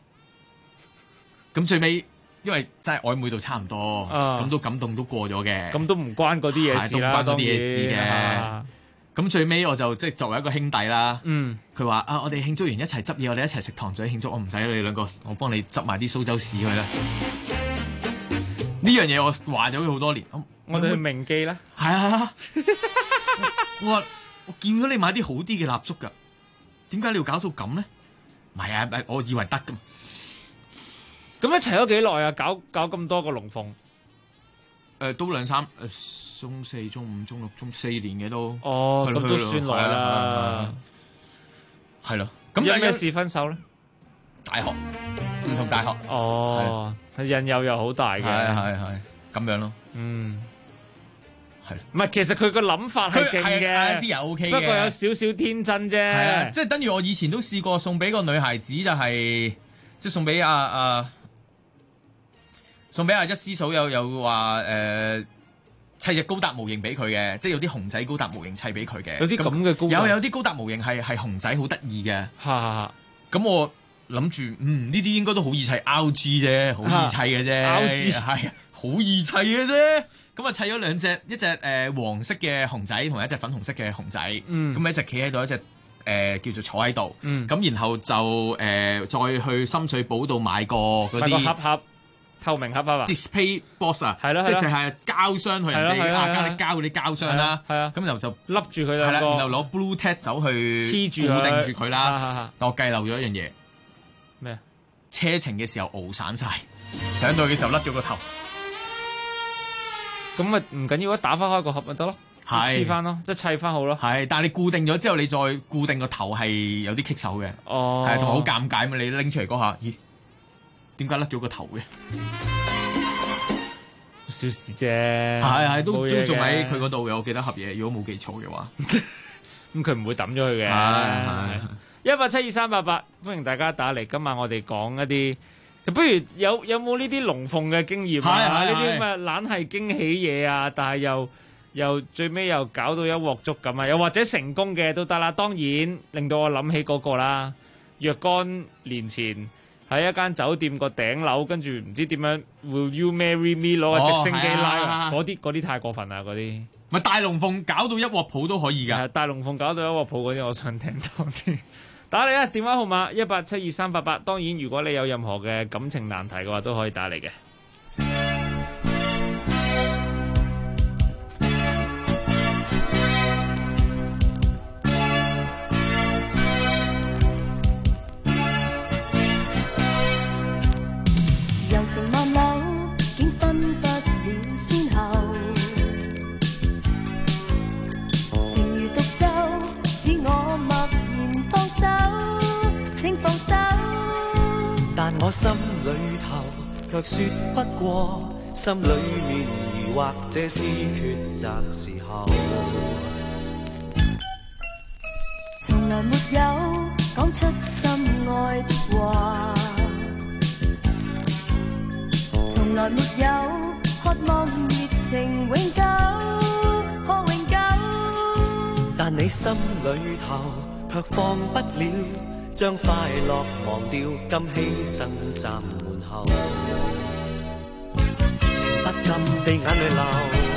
咁最尾因為真係曖昧到差唔多，咁都感動都過咗嘅。咁都唔關嗰啲嘢事啦， 都唔關嗰啲嘢事嘅。咁最尾我就即係作為一個兄弟啦。佢話我哋慶祝完一齊執嘢，我哋一齊食糖水慶祝。我唔使你兩個，我幫你執埋啲蘇州屎去啦。呢樣嘢我話咗佢好多年。 我哋去明記啦， 係啊！我叫咗你買啲好啲嘅蠟燭㗎，點解你要搞到咁咧？唔係啊，我以為得㗎。 咁一齊咗幾耐啊？搞咁多個龍鳳？ 都2、3，中4、中5、中6、中4年嘅都。 哦，咁都算耐啦。 係咯。 咁有咩事分手咧？ 大學唔同大學。 哦，引誘又好大嘅。 係咁樣咯。係， 唔係其實佢個諗法係勁嘅， 啲人 OK 嘅， 不過有少少天真啫。 係啊，即係等於我以前都試過送俾個女孩子，就係即係送俾一師嫂有話砌隻高達模型俾佢嘅，即係有啲熊仔高達模型砌俾佢嘅。 有啲咁嘅高達， 有啲高達模型係熊仔，好得意嘅。 咁我諗住，呢啲應該都好易砌 RG 啫，好易砌嘅啫。RG 係好易砌嘅啫。咁啊砌咗兩隻，一隻黃色嘅熊仔同埋一隻粉紅色嘅熊仔。咁一隻企喺度，一隻叫做坐喺度。咁然後就再去深水埗度買個嗰啲盒。透明盒啊 display box 啊， 係咯， 即係就係膠箱去人哋加啲膠嗰啲膠箱啦，咁就笠住佢啦， 然後攞 blue tack 走去黐住固定住佢啦。但我計漏咗一樣嘢， 咩啊？ 車程嘅時候熬散晒，上到去嘅時候甩咗個頭。 咁咪唔緊要啊，打翻開個盒咪得咯，黐翻咯，即係砌翻好咯。 係，但係你固定咗之後，你再固定個頭係有啲棘手嘅。係同埋好尷尬嘛！你拎出嚟嗰下，咦？點解甩咗個頭嘅？ 小事啫， 係都仲喺佢嗰度嘅，我記得盒嘢，如果冇記錯嘅話， 咁佢唔會抌咗佢嘅。1872388，歡迎大家打嚟。今晚我哋講一啲，不如有冇呢啲龍鳳嘅經驗啊？呢啲咁嘅懶係驚喜嘢啊，但係又最尾又搞到一鑊粥咁啊！又或者成功嘅都得啦。當然令到我諗起嗰個啦，若干年前。喺一間酒店個頂樓，跟住唔知點樣 Will you marry me 攞個直升機拉，嗰啲太過分啦！嗰啲咪大龍鳳搞到一鑊泡都可以㗎。 大龍鳳搞到一鑊泡嗰啲，我想聽多啲。打嚟啊！電話號碼1872388。當然，如果你有任何嘅感情難題嘅話，都可以打嚟嘅。 情萬縷，竟分不了先後。情如獨奏，使我默然放手，請放手。 但我心裏頭卻說不過，心裏面疑惑，這是抉擇時候。 從來沒有講出心愛的話。從來沒有渴望熱情永久，可永久。 但你心裏頭卻放不了，將快樂忘掉，今犧牲站門後，情不禁地眼淚流。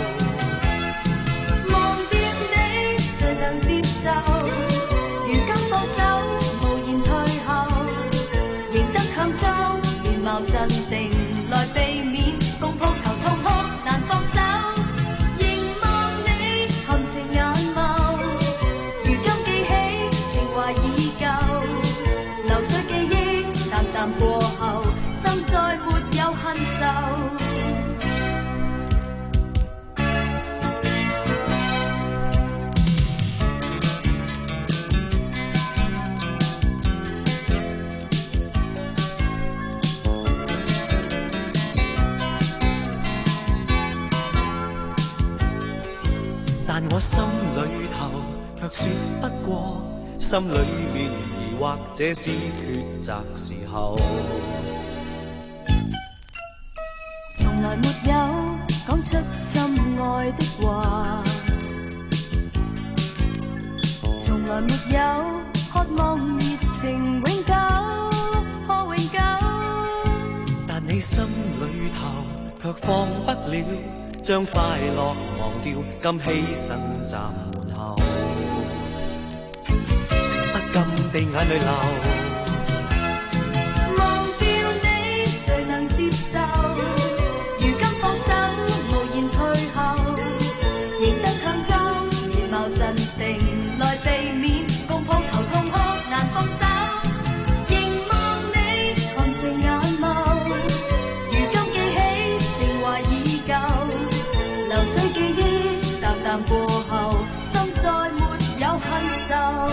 忘掉你，誰能接受？如今放手，無言退後，仍得向周，面貌鎮定。來避免共抱頭痛哭難放手，凝望你含情眼眸，如今記起情懷已舊，流水記憶淡淡過後，心再沒有恨愁。 我心裏頭卻說不過，心裏面疑惑，這是抉擇時候。 從來沒有講出心愛的話，從來沒有渴望熱情永久，可永久。 但你心裏頭卻放不了，將快樂忘掉，今犧牲站門後，情不禁地眼淚流。 忘掉你，誰能接受？如今放手，無言退後，仍得向周，面貌鎮定，來避免共抱頭痛哭難放手。凝望你含情眼眸，如今記起情懷已舊。流水記憶淡淡過後，心再沒有恨愁。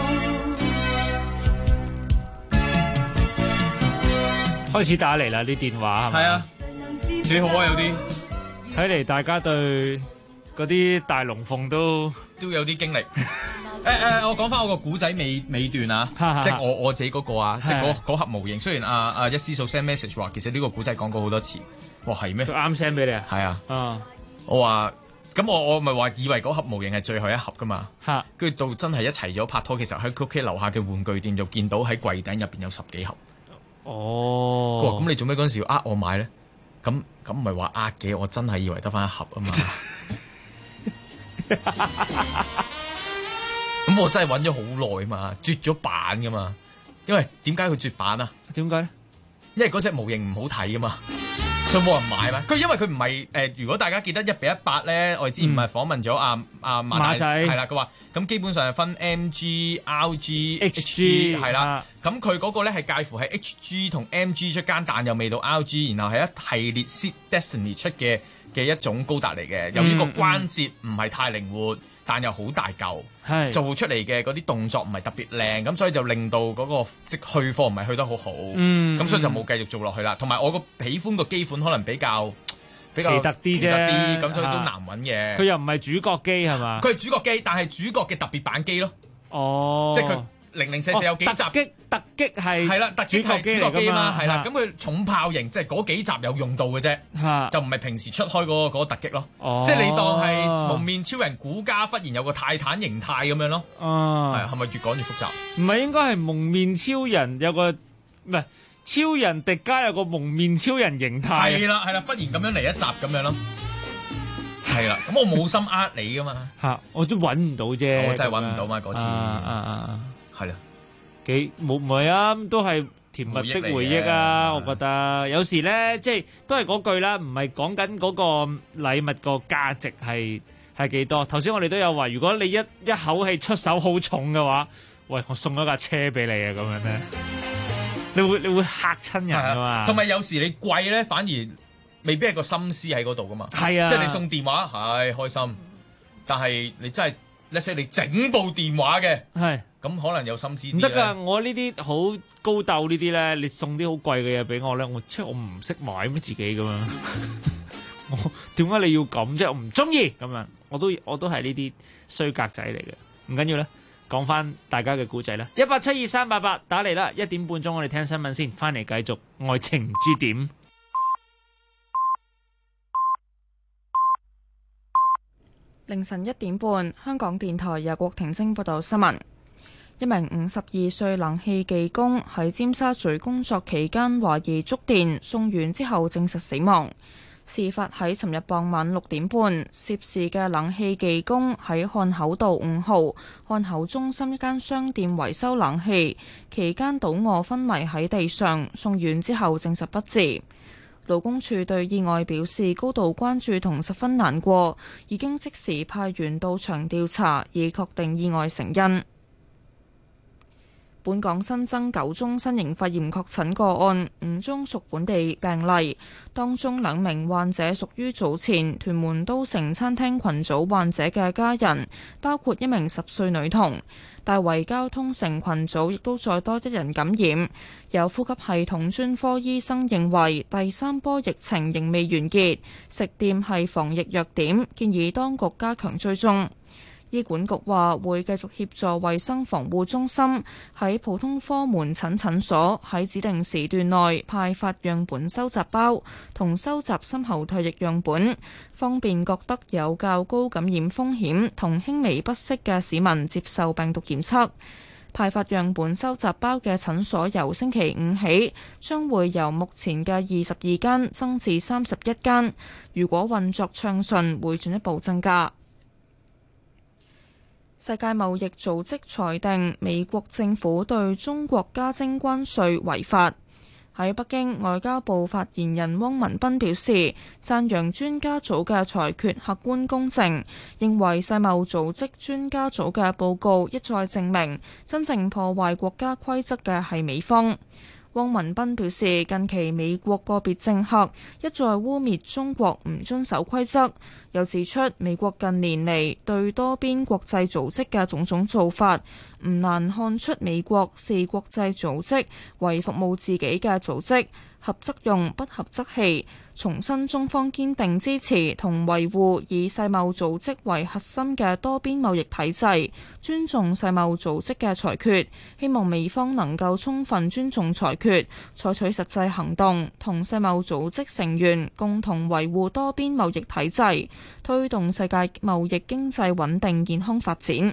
開始打嚟啦啲電話係咪？ 係啊，幾好啊有啲。 睇嚟大家對嗰啲大龍鳳都有啲經歷。 我講翻我個古仔尾段啊，即係我自己嗰個啊，即係嗰盒模型。雖然阿一思素 send message 話，其實呢個古仔講過好多次。哇，係咩？ 佢啱 send 俾你啊？ 係啊。我話咁我咪話以為嗰盒模型係最後一盒噶嘛。跟住到真係一齊咗拍拖嘅時候，喺佢屋企樓下嘅玩具店就見到喺櫃頂入邊有10幾盒。 哦。 佢話：咁你做咩嗰陣時要我買咧？咁唔係話嘅，我真係以為得翻一盒啊嘛。咁我真係揾咗好耐嘛，絕咗版噶嘛。因為點解佢絕版啊？ 點解咧？ 因為嗰隻模型唔好睇噶嘛，所以冇人買嘛。因為佢唔係如果大家記得1:100咧，我哋之前唔係訪問咗阿馬仔係啦，佢話咁基本上係分 MG、RG、HG 係啦。咁佢嗰個咧係介乎喺 HG 同 MG 出間，但又未到 RG，然後係一系列 Seed Destiny 出嘅一種高達嚟嘅。由於個關節唔係太靈活，但又好大嚿，做出嚟嘅嗰啲動作唔係特別靚，咁所以就令到嗰個即去貨唔係去得好好，咁所以就冇繼續做落去啦。同埋我喜歡個機款可能比較奇特啲啫，咁所以都難揾嘅。 佢又唔係主角機係嘛？ 佢係主角機，但係主角嘅特別版機咯。 哦， 即係佢004有幾集突擊係啦，突擊係主角機嘛，係啦。咁佢重炮型即係嗰幾集有用到嘅啫，就唔係平時出開嗰個突擊咯。即係你當係蒙面超人古家忽然有個泰坦形態咁樣咯。係咪越講越複雜？ 唔係應該係蒙面超人有個唔係超人迪迦有個蒙面超人形態。 係啦，忽然咁樣嚟一集咁樣咯。係啦，咁我冇心你噶嘛。 我都揾唔到啫。 我真係揾唔到嘛嗰次。係啦， 幾冇唔係啊，都係甜蜜的回憶啊！我覺得有時咧，即係都係嗰句啦，唔係講緊嗰個禮物個價值係幾多。頭先我哋都有話，如果你一口氣出手好重嘅話，喂，我送咗架車俾你啊！咁樣咧，你會嚇親人噶嘛？ 同埋有時你貴咧，反而未必係個心思喺嗰度噶嘛。 係啊， 即係你送電話係開心，但係你真係let's say你整部電話嘅係。咁可能有心思啲唔得㗎，我呢啲好高竇呢啲咧，你送啲好貴嘅嘢俾我咧，我唔識買咩自己咁樣。我點解你要咁啫？我唔中意咁樣，我都係呢啲衰格仔嚟嘅。唔緊要啦，講翻大家嘅故仔啦。1872388打嚟啦，1點半鐘我哋聽新聞先，翻嚟繼續愛情之點。 凌晨1點半，香港電台由郭婷晶報道新聞。一名52歲冷氣技工喺尖沙咀工作期間懷疑觸電，送院之後證實死亡。事發喺尋日傍晚6點半，涉事嘅冷氣技工喺漢口道5號漢口中心一間商店維修冷氣，期間倒卧昏迷喺地上，送院之後證實不治。勞工處對意外表示高度關注同十分難過，已經即時派員到場調查，以確定意外成因。本港新增9宗新型肺炎確診個案，5宗屬本地病例，當中2名患者屬於早前屯門都城餐廳群組患者嘅家人，包括1名10歲女童。大圍交通城群組亦都再多1人感染。有呼吸系統專科醫生認為第3波疫情仍未完結，食店係防疫弱點，建議當局加強追蹤。醫管局話會繼續協助衛生防護中心喺普通科門診診所喺指定時段內派發樣本收集包同收集深喉唾液樣本，方便覺得有較高感染風險同輕微不適嘅市民接受病毒檢測。派發樣本收集包嘅診所由星期5起將會由目前嘅22間增至31間，如果運作暢順，會進一步增加。世界貿易組織裁定美國政府對中國加徵關稅違法。喺北京，外交部發言人汪文斌表示，讚揚專家組嘅裁決客觀公正，認為世貿組織專家組嘅報告一再證明，真正破壞國家規則嘅係美方。汪文斌表示，近期美國個別政客一再污蔑中國唔遵守規則，又指出美國近年嚟對多邊國際組織嘅種種做法，唔難看出美國視國際組織為服務自己嘅組織， 合則用，不合則棄，重申中方堅定支持同維護以世貿組織為核心嘅多邊貿易體制，尊重世貿組織嘅裁決，希望美方能夠充分尊重裁決，採取實際行動，同世貿組織成員共同維護多邊貿易體制，推動世界貿易經濟穩定健康發展。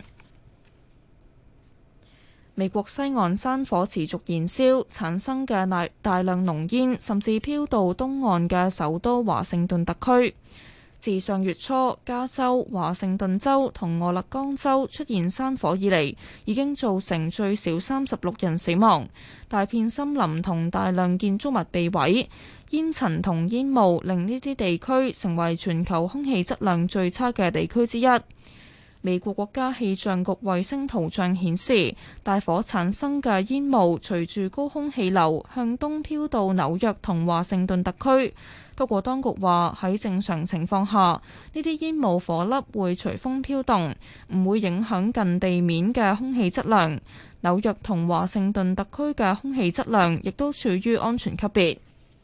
美國西岸山火持續燃燒，產生嘅大量濃煙甚至飄到東岸嘅首都華盛頓特區。自上月初加州、華盛頓州同俄勒岡州出現山火以嚟，已經造成最少36人死亡，大片森林同大量建築物被毀，煙塵同煙霧令呢啲地區成為全球空氣質量最差嘅地區之一。美國國家氣象局衛星圖像顯示，大火產生嘅煙霧隨住高空氣流向東飄到紐約同華盛頓特區。不過當局話喺正常情況下，呢啲煙霧火粒會隨風飄動，唔會影響近地面嘅空氣質量。紐約同華盛頓特區嘅空氣質量亦都處於安全級別。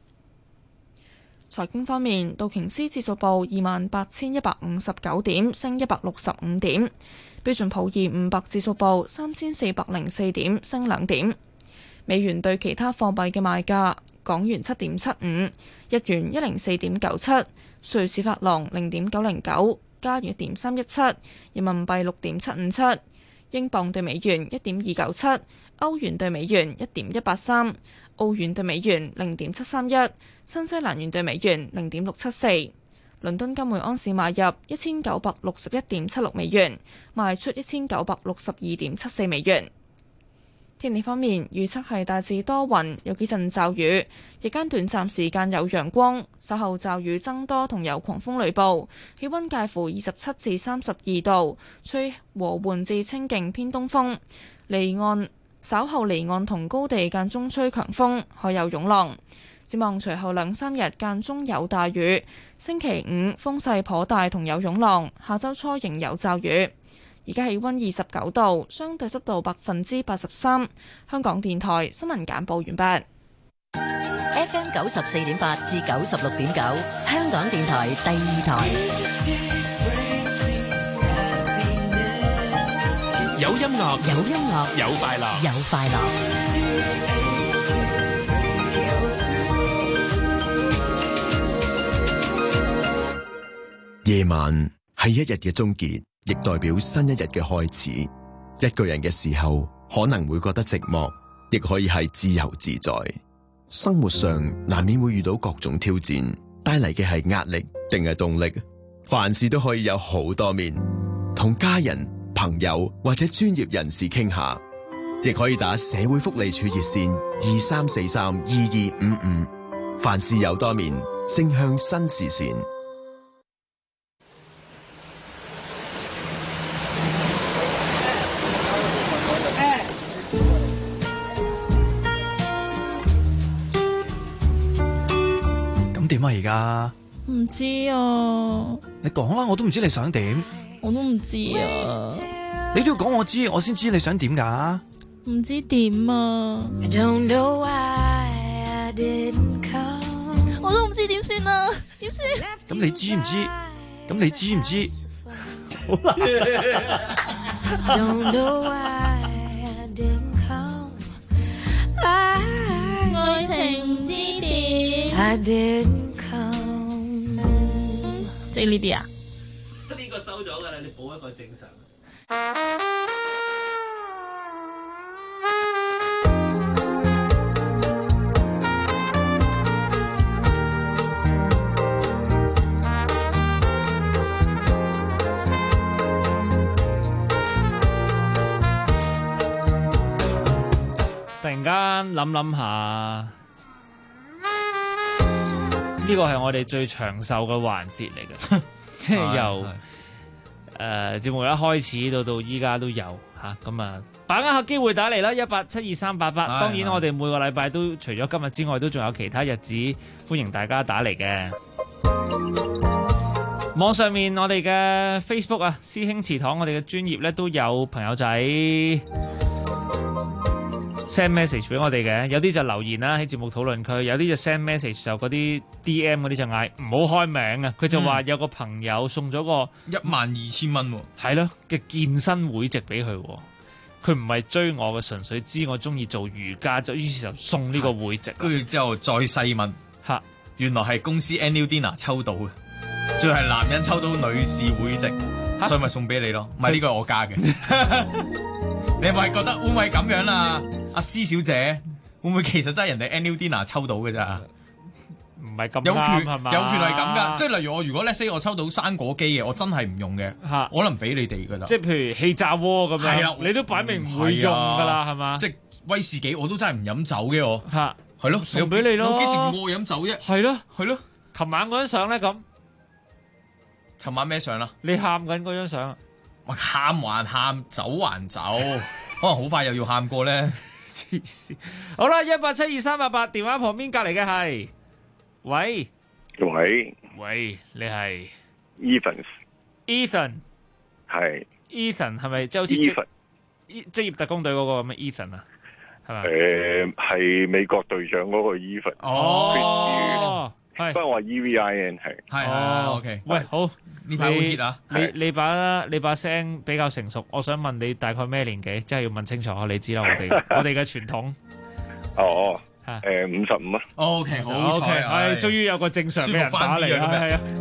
財經方面，道瓊斯指數報28,159點，升165點；標準普爾500指數報3,404點，升2點。美元對其他貨幣嘅賣價：港元7.75，日元104.97，瑞士法郎0.909，加元1.317，人民幣6.757，英鎊對美元1.297，歐元對美元1.183。澳元對美元0.731，新西蘭元對美元0.674。倫敦金每安士買入1961.76美元，賣出1962.74美元。天氣方面，預測係大致多雲，有幾陣驟雨，日間短暫時間有陽光，稍後驟雨增多同有狂風雷暴，氣溫介乎27至32度，吹和緩至清勁偏東風，稍後離岸同高地間中吹強風，海有湧浪。展望隨後2-3日間中有大雨，星期5風勢頗大同有湧浪，下周初仍有驟雨。而家氣溫29度，相對濕度83%。香港電台新聞簡報完畢。 FM 94.8至96.9，香港電台第2台。 有音樂，有音樂，有快樂， 有快樂。 夜晚係一日嘅終結，亦代表新一日嘅開始。一個人嘅時候，可能會覺得寂寞，亦可以係自由自在。生活上難免會遇到各種挑戰，帶嚟嘅係壓力定係動力？凡事都可以有好多面，同家人、朋友或者專業人士傾下，亦可以打社會福利處熱線23432255。凡事有多面，正向新視線。 咁點啊？而家唔知啊， 你講啦，我都唔知你想點。 我都唔知啊！ 你都要講我知，我先知你想點㗎。 唔知點啊！我都唔知點算啊！點算？ 咁你知唔知？咁你知唔知？好啦。 愛情唔知點。即係呢啲啊？ 呢個收咗㗎啦，你補一個正常。突然間諗下，呢個係我哋最長壽嘅環節嚟嘅。即係由節目一開始到依家都有嚇，咁啊把握下機會打嚟啦，1872388。當然我哋每個禮拜都除咗今日之外，都仲有其他日子歡迎大家打嚟嘅。網上面我哋嘅 Facebook 啊，師兄祠堂我哋嘅專頁咧都有朋友仔寫 send message 俾我哋嘅，有啲就留言啦喺節目討論區，有啲就 send message 就嗰啲 DM 嗰啲就嗌唔好開名啊！佢就話有個朋友送咗個 12000蚊喎， 係咯嘅健身會籍俾佢，佢唔係追我嘅，純粹知我中意做瑜伽，就於是就送呢個會籍。 跟住之後再細問嚇， 原來係公司 annual dinner 抽到嘅，最後係男人抽到女士會籍，所以咪送俾你咯。唔係呢個係我加嘅，你係咪覺得會唔會咁樣啊？阿施小姐會唔會其實真係人哋 annual dinner 抽到嘅咋？ 唔係咁有權啱係嘛？ 有權係咁噶，即係例如我如果 let's say 我抽到生果機嘅，我真係唔用嘅，我可能俾你哋噶啦。 即係譬如氣炸鍋咁樣， 係啦， 你都擺明唔會用噶啦，係嘛？ 即係威士忌我都真係唔飲酒嘅我，係咯， 送俾你咯。 我幾時叫我飲酒啫？ 係咯， 係咯。 琴晚嗰張相咧咁， 尋晚咩相啦？ 你喊緊嗰張相， 喂，喊還喊，走還走，可能好快又要喊過咧。 黐線！好啦，1872388電話旁邊隔離嘅係，喂，你係 Ethan， 係 Ethan 係咪即係好似職業特工隊嗰個咩 Ethan 啊？係咪？ 係美國隊長嗰個 Ethan。 哦，係， 不過話 EVIN 係。 OK。 喂，好， 呢排好 hit 啊！ 你把聲比較成熟，我想問你大概咩年紀？真係要問清楚，你知啦，我哋嘅傳統。 哦。55啊。 OK， 好彩， 係終於有個正常嘅人打嚟啦，係啊。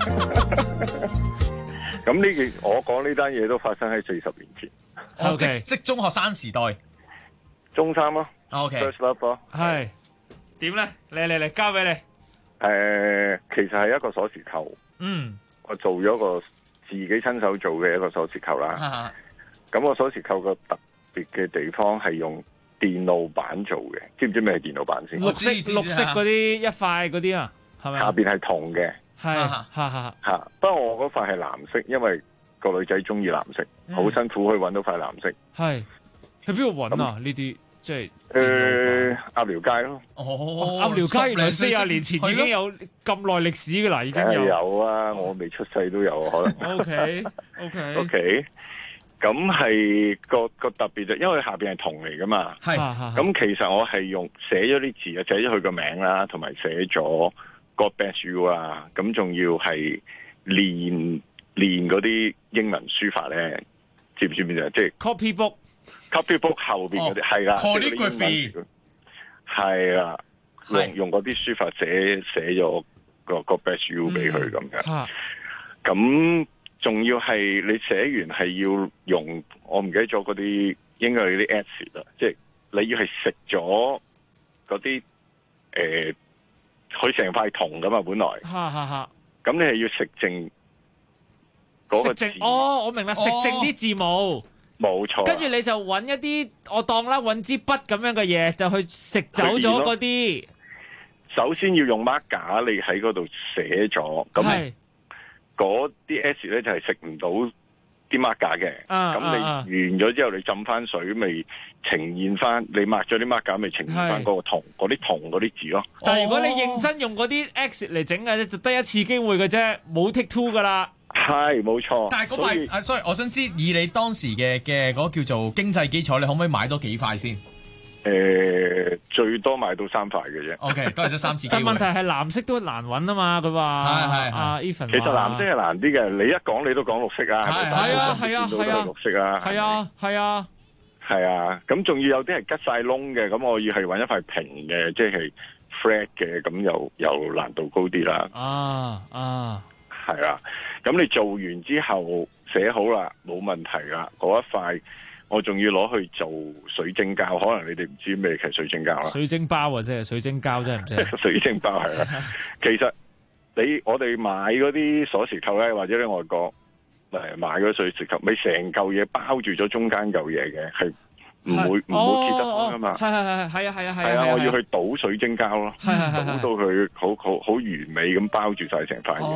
咁呢件我講呢單嘢都發生喺40年前。 即中學生時代， 中三咯。 OK。 First love 咯。 係點咧？嚟交俾你。 其實係一個鎖匙扣。我做咗個自己親手做嘅一個鎖匙扣啦。咁個鎖匙扣個特別嘅地方係用電路板做嘅，知唔知咩係電路板先？ 綠色嗰啲一塊嗰啲啊，係咪？ 下邊係銅嘅， 係不過我嗰塊係藍色，因為個女仔中意藍色，好辛苦去揾到塊藍色。 係去邊度揾啊？呢啲即係鴨寮街咯。 鴨寮街原來40年前已經有咁耐歷史噶啦，已經有啊！我未出世都有可能。OK。咁係個特別就，因為下邊係銅嚟噶嘛。係。咁其實我係用寫咗啲字啊，寫咗佢個名啦，同埋寫咗 God bless you 啊。咁仲要係練嗰啲英文書法咧，知唔知邊隻？即係 copybook 後邊嗰啲係啦。calligraphy 係啦，用嗰啲書法寫咗個 God bless you 俾佢咁樣。咁仲要係你寫完係要用，我唔記得咗嗰啲應該係啲 acid 啦，即係你要係食咗嗰啲佢成塊銅噶嘛本來，咁你係要食剩嗰個字。 我明啦，食剩啲字母， 冇錯。 跟住你就揾一啲我當啦，揾支筆咁樣嘅嘢，就去食走咗嗰啲。 首先要用 mark 架，你喺嗰度寫咗咁。嗰啲 S 咧就係食唔到啲抹架嘅，咁你完咗之後你浸翻水，咪呈現翻你抹咗啲抹架，咪呈現翻嗰個銅嗰啲字咯。 但係如果你認真用嗰啲 X 嚟整嘅咧，就得一次機會嘅啫，冇 take two 噶啦。 係冇錯。 但係嗰塊所以我想知以你當時嘅嗰個叫做經濟基礎，你可唔可以買多幾塊先？ 最多買到3塊嘅啫。 OK， 都係得3次機會。 但問題係藍色都難揾啊嘛，佢話Ethan 其實藍色係難啲嘅，你一講你都講綠色啊， 係啊， 係啊，咁仲要有啲係吉晒窿嘅，咁我要係揾一塊平嘅，即係 flat 嘅，咁又難度高啲啦。係啊，咁你做完之後寫好啦，冇問題啦，嗰一塊。我仲要攞去做水晶膠，可能你哋唔知咩係水晶膠啦。 水晶包啊，即係水晶膠，真係唔知。 水晶包係啦，其實我哋買嗰啲鎖匙扣咧，或者喺外國買嗰啲鎖匙扣，你成嚿嘢包住咗中間嚿嘢嘅，係唔會揭得開噶嘛。係啊，我要去倒水晶膠咯，倒到佢好完美咁包住晒成塊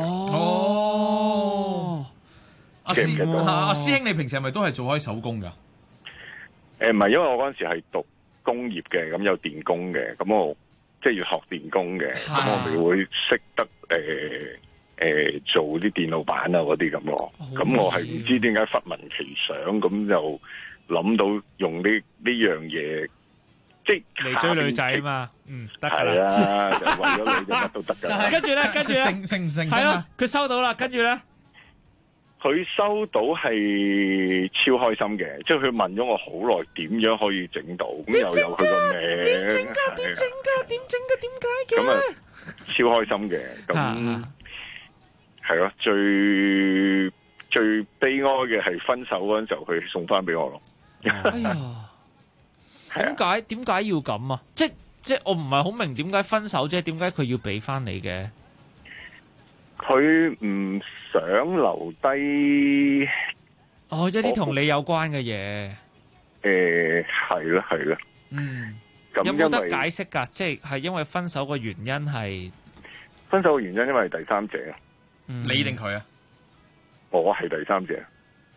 嘢。 阿師兄，你平時係咪都係做開手工噶？ 唔係，因為我嗰陣時係讀工業嘅，咁有電工嘅，咁我即係要學電工嘅，咁我咪會識得做啲電路板啊嗰啲咁咯。咁我係唔知點解忽聞其想，咁就諗到用呢樣嘢即係嚟追女仔嘛，得㗎係啊，就為咗你就乜都得㗎。 跟住咧， 成唔成？ 係咯，佢收到啦，跟住咧。 佢收到係超開心嘅，即係佢問咗我好耐點樣可以整到，咁又有佢個名， 點整㗎？點整㗎？點整㗎？點解嘅？ 咁啊，超開心嘅，咁係咯，最悲哀嘅係分手嗰陣時候，佢送翻俾我咯。 哎呀，點解要咁啊？即我唔係好明點解分手啫？點解佢要俾翻你嘅？ 佢唔想留低， 一啲同你有關嘅嘢。 係啦。 有冇得解釋㗎？即係因為分手嘅原因係分手嘅原因，因為第三者。 你定佢啊？ 我係第三者。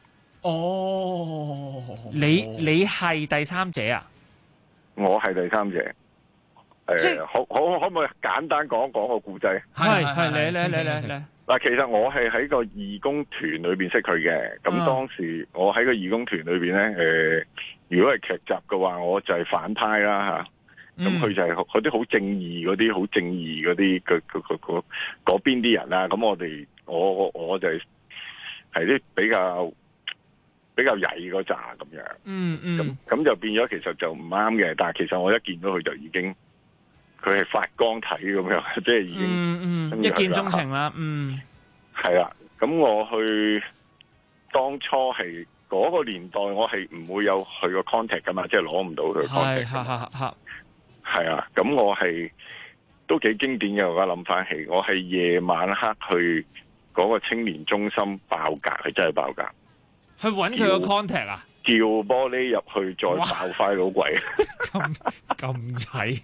哦， 你係第三者啊？ 我係第三者。可唔可以簡單講個故仔？ 係你。 嗱，其實我係喺個義工團裏邊識佢嘅。咁當時我喺個義工團裏邊咧，如果係劇集嘅話，我就係反派啦嚇。咁佢就係嗰啲好正義嗰啲嗰邊啲人啦。咁我就係啲比較曳嗰扎咁樣。咁就變咗其實就唔啱嘅。但係其實我一見到佢就已經。佢係發光體咁樣，即係已經一見鍾情啦。 係啦。咁我去當初係嗰個年代，我係唔會有佢個 contact 噶嘛，即係攞唔到佢 contact。係啊，咁我係都幾經典嘅。我而家諗翻起，我係夜晚黑去嗰個青年中心爆格，係真係爆格。 去揾佢個 contact 啊？ 叫玻璃入去再爆快佬櫃。 咁曳。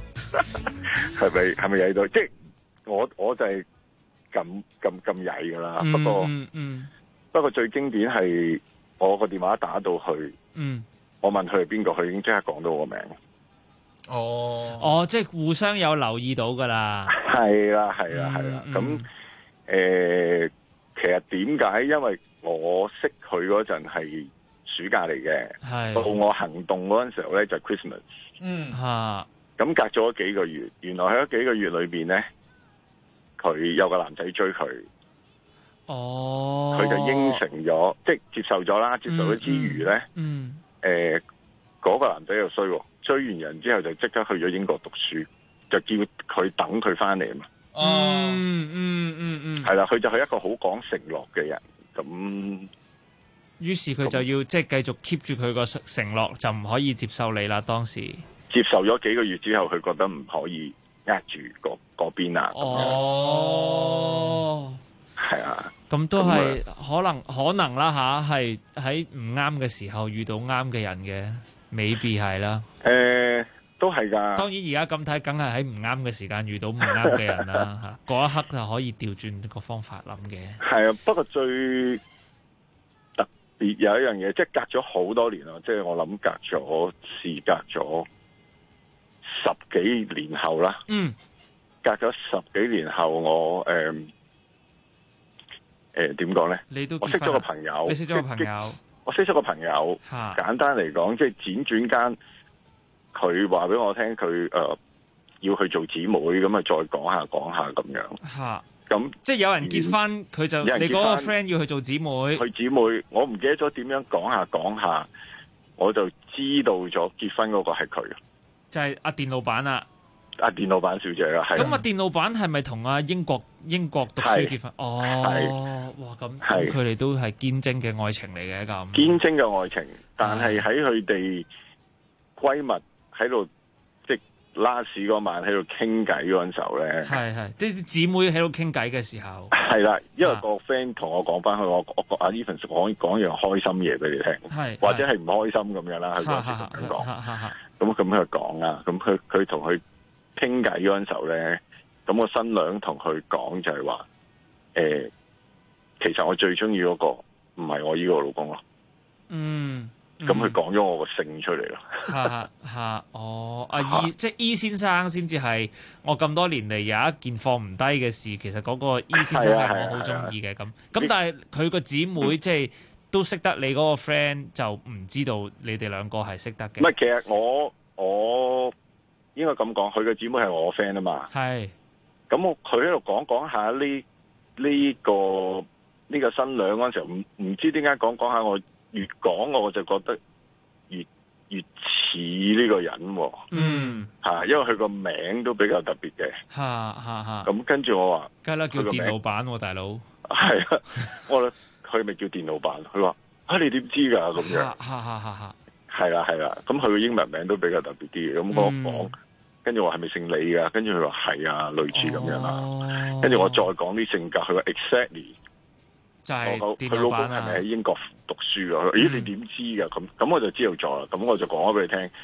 係咪曳到？即係我就係咁曳噶啦。不過最經典係我個電話打到去，我問佢係邊個，佢已經即刻講到我名。 即係互相有留意到噶啦。係啦。咁其實點解？因為我識佢嗰陣係暑假嚟嘅，到我行動嗰陣時候咧就 Christmas。咁隔咗幾個月，原來喺嗰幾個月裏邊咧，佢有個男仔追佢。佢就應承咗，即係接受咗啦。接受咗之餘咧，嗰個男仔又衰，追完人之後就即刻去咗英國讀書，就叫佢等佢翻嚟啊嘛。係啦，佢就係一個好講承諾嘅人。咁於是佢就要即係繼續 keep 住佢個承諾，就唔可以接受你啦。當時。 接受咗幾個月之後，佢覺得唔可以呃住嗰邊啊。係啊，咁都係可能啦吓，係喺唔啱嘅時候遇到啱嘅人嘅，未必係啦。 都係㗎。當然而家咁睇，梗係喺唔啱嘅時間遇到唔啱嘅人啦嚇。嗰一刻就可以調轉個方法諗嘅。係啊， 不過最特別有一樣嘢，即係隔咗好多年啦，即係我諗隔咗10幾年後啦，隔咗10幾年後，我點講咧？我識咗個朋友， 你識咗個朋友， 我識咗個朋友。簡單嚟講，即係輾轉間，佢話俾我聽，佢要去做姊妹，咁啊再講下咁樣。咁即係有人結婚，佢就你嗰個 friend 要去做姊妹， 去姊妹，我唔記得咗點樣講下，我就知道咗結婚嗰個係佢。 就係阿電老闆啦， 阿電老闆小姐啦，係。 咁阿電老闆係咪同阿英國讀書結婚？哇！咁佢哋都係堅貞嘅愛情嚟嘅咁。 堅貞嘅愛情，但係喺佢哋閨蜜喺度即係拉屎嗰晚喺度傾偈嗰陣時候咧， 係啲姊妹喺度傾偈嘅時候， 係啦，因為個 friend 同我講翻去，我阿 Evan 講樣開心嘢俾你聽，或者係唔開心咁樣啦，佢嗰時咁講。咁佢講啊，咁佢同佢傾偈嗰陣時候咧，咁個新娘同佢講就係話，其實我最中意嗰個唔係我呢個老公咯。咁佢講咗我個姓出嚟咯。 即係 E 先生先至係我咁多年嚟有一件放唔低嘅事。其實嗰個 E 先生係我好中意嘅咁。但係佢個姊妹即係。都識得你嗰個 friend 就唔知道你哋兩個係識得嘅。 唔係，其實我應該咁講，佢嘅姊妹係我 friend 啊嘛。 係。 咁佢喺度講下呢個新娘嗰陣時候，唔知點解講下，我越講我就覺得越似呢個人喎。 嗯。 因為佢個名都比較特別嘅。咁跟住我話， 梗係啦，叫電腦版喎，大佬。 係啊，我話佢咪叫電腦版？佢話你點知㗎咁樣？係啦，咁佢個英文名都比較特別啲嘅。咁我講，跟住我係咪姓李㗎？跟住佢話係啊，類似咁樣啦。跟住我再講啲性格，佢話 exactly 就係電佢老公腦版啊。 係咪喺英國讀書㗎？咦，你點知㗎？咁我就知道咗啦。咁我就講咗俾你聽，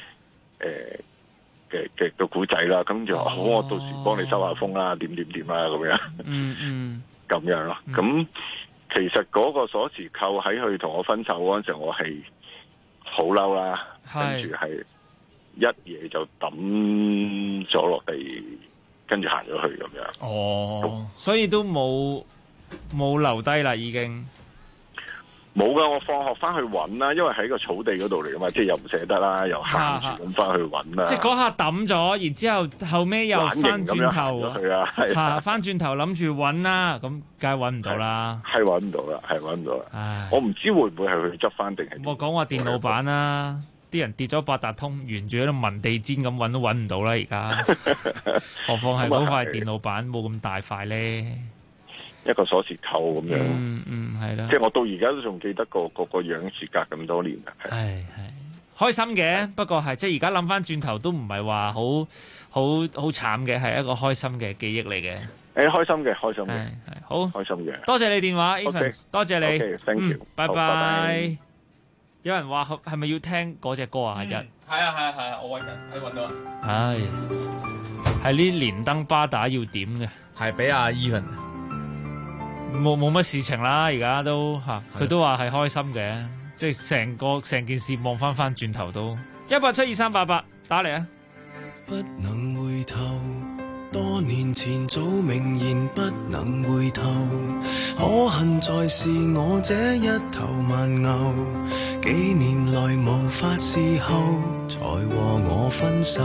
嘅個古仔啦。跟住話好，我到時幫你收下風啦，點啦咁樣。咁樣咯。咁其實嗰個鎖匙扣喺佢同我分手嗰陣時候，我係好嬲啦，跟住係一嘢就抌咗落地，跟住行咗去咁樣。 哦，所以都冇留低啦，已經冇噶。我放學翻去揾啦，因為喺個草地嗰度嚟噶嘛，即係又唔捨得啦，又行住咁翻去揾啦。 即係嗰下抌咗，然之後尾又翻轉頭，翻轉頭諗住揾啦，咁梗係揾唔到啦。係揾唔到啦，我唔知會唔會係佢執翻定係。 我講話電腦版啦，啲人跌咗八達通，沿住喺度聞地氈咁揾都揾唔到啦，而家。何況係嗰塊電腦版冇咁大塊咧。 一個鎖匙扣咁樣， 係啦。 即係我到而家都仲記得個樣，時隔咁多年啦。 係開心嘅，不過係即係而家諗翻轉頭都唔係話好慘嘅，係一個開心嘅記憶嚟嘅。 開心嘅， 好開心嘅。 多謝你電話 ，Evan，多謝你。 thank you， 拜拜。有人話係咪要聽嗰隻歌啊？係啊，我揾到啊。 係呢連登巴打要點嘅， 係俾阿 Evan。 冇乜事情啦，而家都佢都話係開心嘅，即係成件事望翻轉頭都1872388打嚟啊！ 不能回頭，多年前早明言不能回頭，可恨在是我這一頭蠻牛，幾年來無法伺候，才和我分手。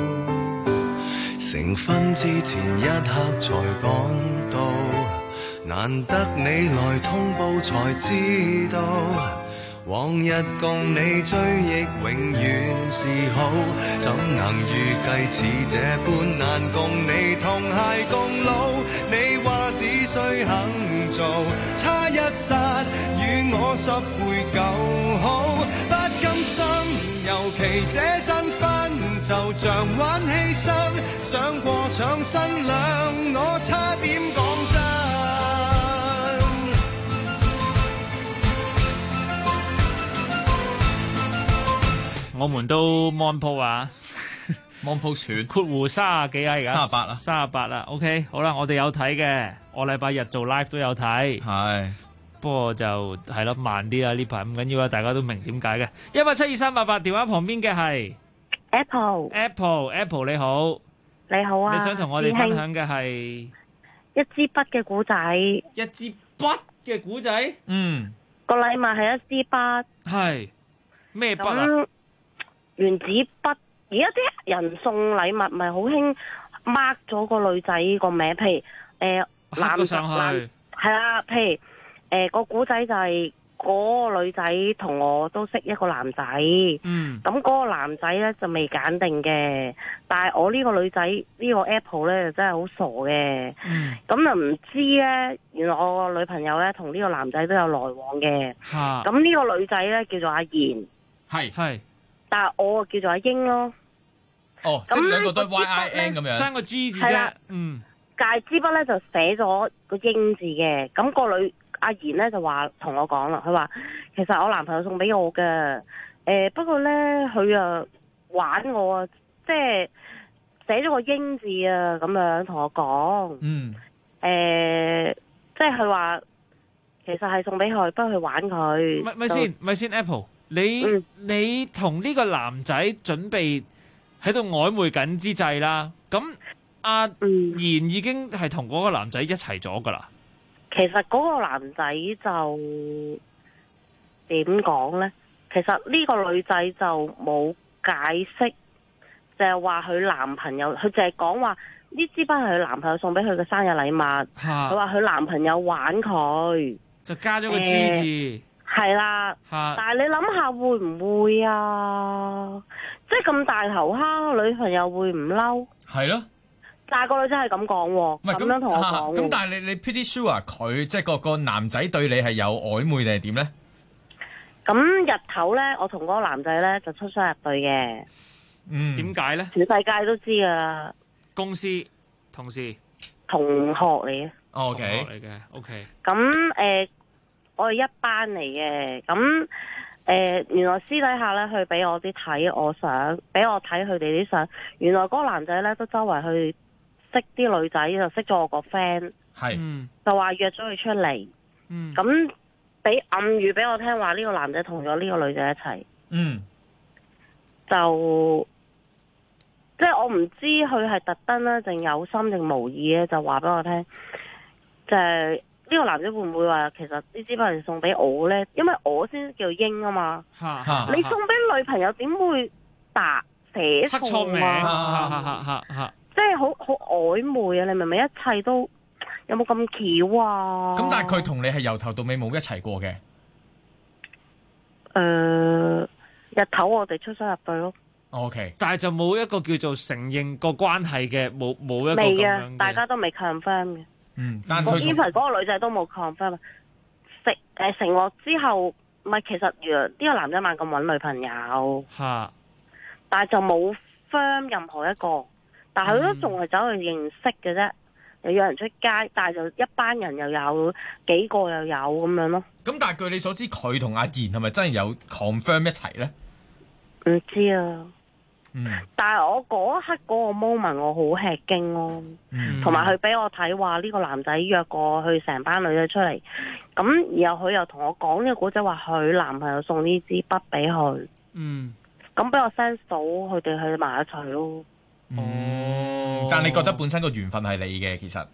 成婚之前一刻才趕到，難得你來通報才知道，往日共你追憶永遠是好，怎能預計似這般難共你同偕共老？你話只需肯做，差一剎與我10倍夠好，不甘心，尤其這身份就像玩犧牲，想過搶新娘，我差點講真。 我們都 mon 鋪啊 ，mon 鋪全括弧30幾啊，而家 38啦 ，38啦。OK， 好啦，我哋有睇嘅，我禮拜日做 live 都有睇， 係， 不過就係咯慢啲啦，呢排唔緊要啦，大家都明點解嘅。1872388電話旁邊嘅係 Apple 你好， 你好啊， 你想同我哋分享嘅係一支筆嘅古仔， 一支筆嘅古仔， 個禮物係一支筆， 係咩筆啊？ 原子筆，而家啲人送禮物咪好興 mark 咗個女仔個名，譬如男係啊，譬如個古仔就係嗰個女仔同我都識一個男仔，咁嗰個男仔咧就未揀定嘅，但係我呢個女仔呢個 Apple 咧就真係好傻嘅，咁就唔知咧，原來我個女朋友咧同呢個男仔都有來往嘅，咁呢個女仔咧叫做阿賢， 係。 但係我叫做阿英咯。 哦，即係兩個都 YIN 咁樣， 爭個 G 字啫。 但係支筆咧就寫咗個英字嘅。咁個女阿賢咧就話同我講啦，佢話其實我男朋友送俾我嘅。不過咧佢啊玩我啊，即係寫咗個英字啊，咁樣同我講。即係佢話其實係送俾佢，不過佢玩佢。 咪先 Apple。你同呢個男仔準備喺度曖昧緊之際啦，咁阿賢已經係同嗰個男仔一齊咗噶啦。 其實嗰個男仔就點講呢？其實呢個女仔就冇解釋就係話佢男朋友，佢就係講話呢支筆係佢男朋友送俾佢嘅生日禮物。佢話佢男朋友玩佢， 就加咗個 G 字。 係啦，但係你諗下會唔會啊？即係咁大頭蝦，女朋友會唔嬲？ 係咯。 但係個女仔係咁講喎，咁樣同我講。 咁但係你 pretty sure 佢即係個男仔對你係有曖昧定係點咧？ 咁日頭咧，我同嗰個男仔咧就出雙入對嘅。 點解咧？ 全世界都知噶啦。 公司同事同學嚟嘅。 OK 嚟嘅 OK。 咁我係一班嚟嘅。咁原來私底下咧，佢俾我啲睇我相，俾我睇佢哋啲相。原來嗰個男仔咧都周圍去識啲女仔，就識咗我個 friend。 係。 就話約咗佢出嚟。咁俾暗語俾我聽話呢個男仔同咗呢個女仔一齊。就即係我唔知佢係特登啦，定有心定無意咧，就話俾我聽，就係呢個男仔會唔會話其實呢支筆係送俾我咧？因為我先叫英啊嘛。你送俾女朋友點會寫錯名即係好曖昧啊！你明唔明？一切都有冇咁巧啊？ 咁但係佢同你係由頭到尾冇一齊過嘅。 日頭我哋出雙入對咯。 OK， 但係就冇一個叫做承認個關係嘅，冇一個未咁樣嘅。 大家都未 confirm 嘅。 但係 even 嗰個女仔都冇 confirm。承諾之後，唔係其實呢個男仔猛咁揾女朋友，但係就冇 firm 任何一個，但係佢都仲係走去認識嘅啫，又有人出街，但係就一班人又有幾個又有咁樣咯。 咁但係據你所知，佢同阿賢係咪真係有 confirm 一齊咧？ 唔知啊。但係我嗰一刻嗰個 moment 我好吃驚咯，同埋佢俾我睇話呢個男仔約過去成班女仔出嚟，咁然後佢又同我講呢個古仔話佢男朋友送呢支筆俾佢，咁俾我 sense 到佢哋去埋一齊咯。 但係你覺得本身個緣分係你嘅其實？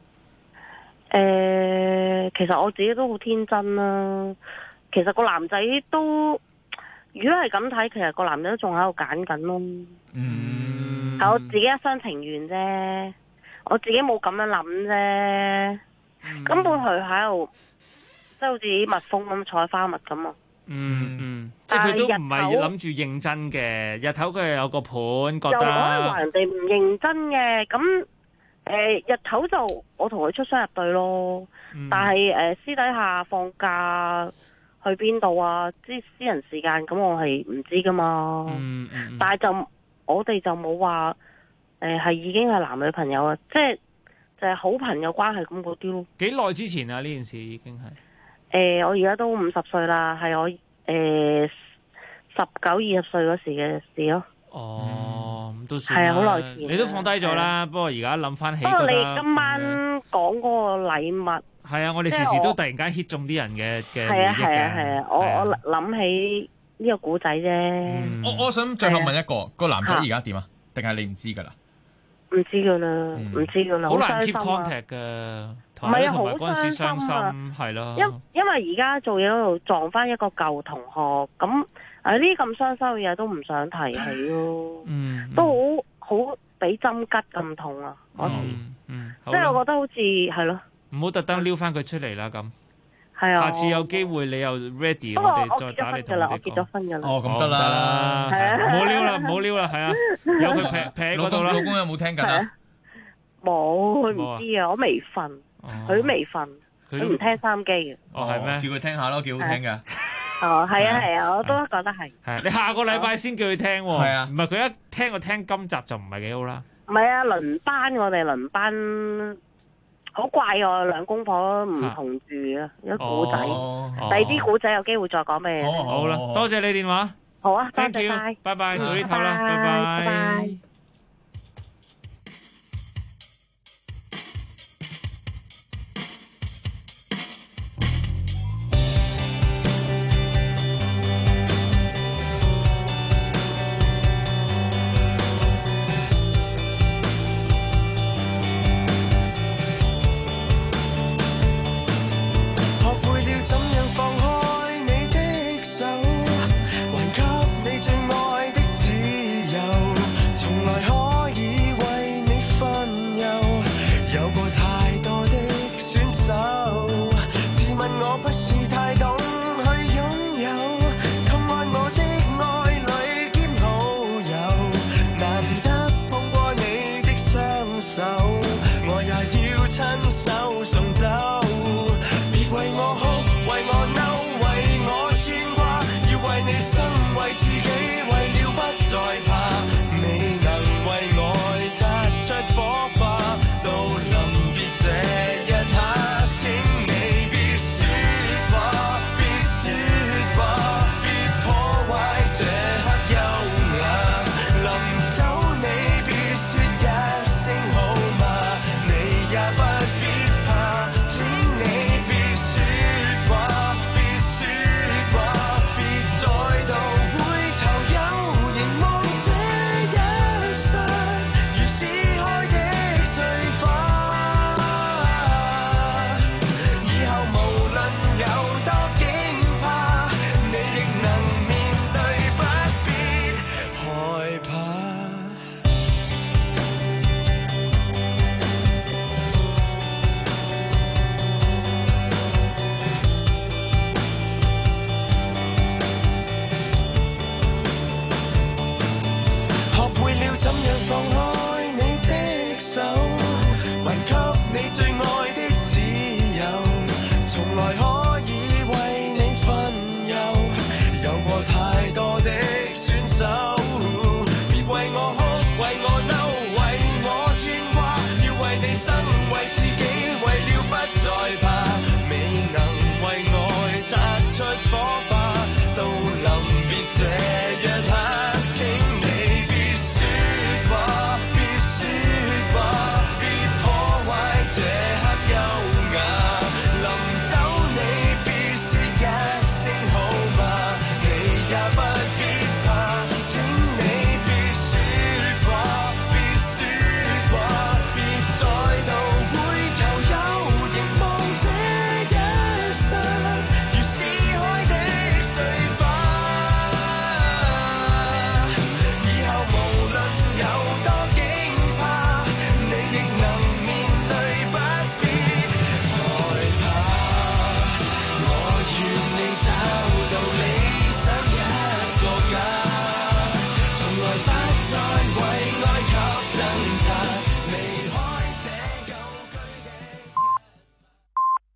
其實我自己都好天真啦。其實個男仔都，如果係咁睇，其實個男仔都仲喺度揀緊咯。係我自己一廂情願啫，我自己冇咁樣諗啫。根本佢喺度，即係好似啲蜜蜂咁採花蜜咁啊。 即係佢都唔係諗住認真嘅。日頭佢有個盤，覺得又可以話人哋唔認真嘅。咁日頭就我同佢出雙入對咯。但係私底下放假去邊度啊？即係私人時間，咁我係唔知噶嘛。但係就我哋就冇話係已經係男女朋友啊，即係就係好朋友關係咁嗰啲咯。幾耐之前啊？呢件事已經係我而家都50歲啦，係我19、20歲嗰時嘅事咯。 咁都算係啊，好耐前。 你都放低咗啦，不過而家諗翻起， 不過你今晚講嗰個禮物， 係啊，我哋時時都突然間 hit 中啲人嘅係啊，我諗起呢個古仔啫。 我想最後問一個男仔而家點啊？定係你唔知噶啦？ 唔知噶啦，唔知噶啦， 好難 keep contact 噶。 唔係啊，好嗰陣時傷心係咯。 因為而家做嘢嗰度撞翻一個舊同學，咁呢啲咁傷心嘅嘢都唔想提起咯。都好俾針吉咁痛啊！嗰時，即係我覺得好似係咯。 唔好特登撩翻佢出嚟啦，咁。 係啊。 下次有機會你又 ready，我哋再打你同佢講。 我結咗婚㗎啦。 咁得啦。 係啊。 唔好撩啦，係啊。有佢劈嗰度啦。 老公有冇聽緊啊？ 冇，佢唔知啊，我未瞓。佢都未瞓，佢唔聽收音機嘅。 係咩？ 叫佢聽下咯，幾好聽噶。 係啊，我都覺得係。 係你下個禮拜先叫佢聽喎。 係啊， 唔係佢一聽我聽今集就唔係幾好啦。 唔係啊，輪班我哋輪班好怪啊，兩公婆唔同住啊，有古仔。第二啲古仔有機會再講俾你。 好啦，多謝你電話。 好啊，多 thank you， 謝晒。 拜拜，早啲唞啦，拜拜。 從來看。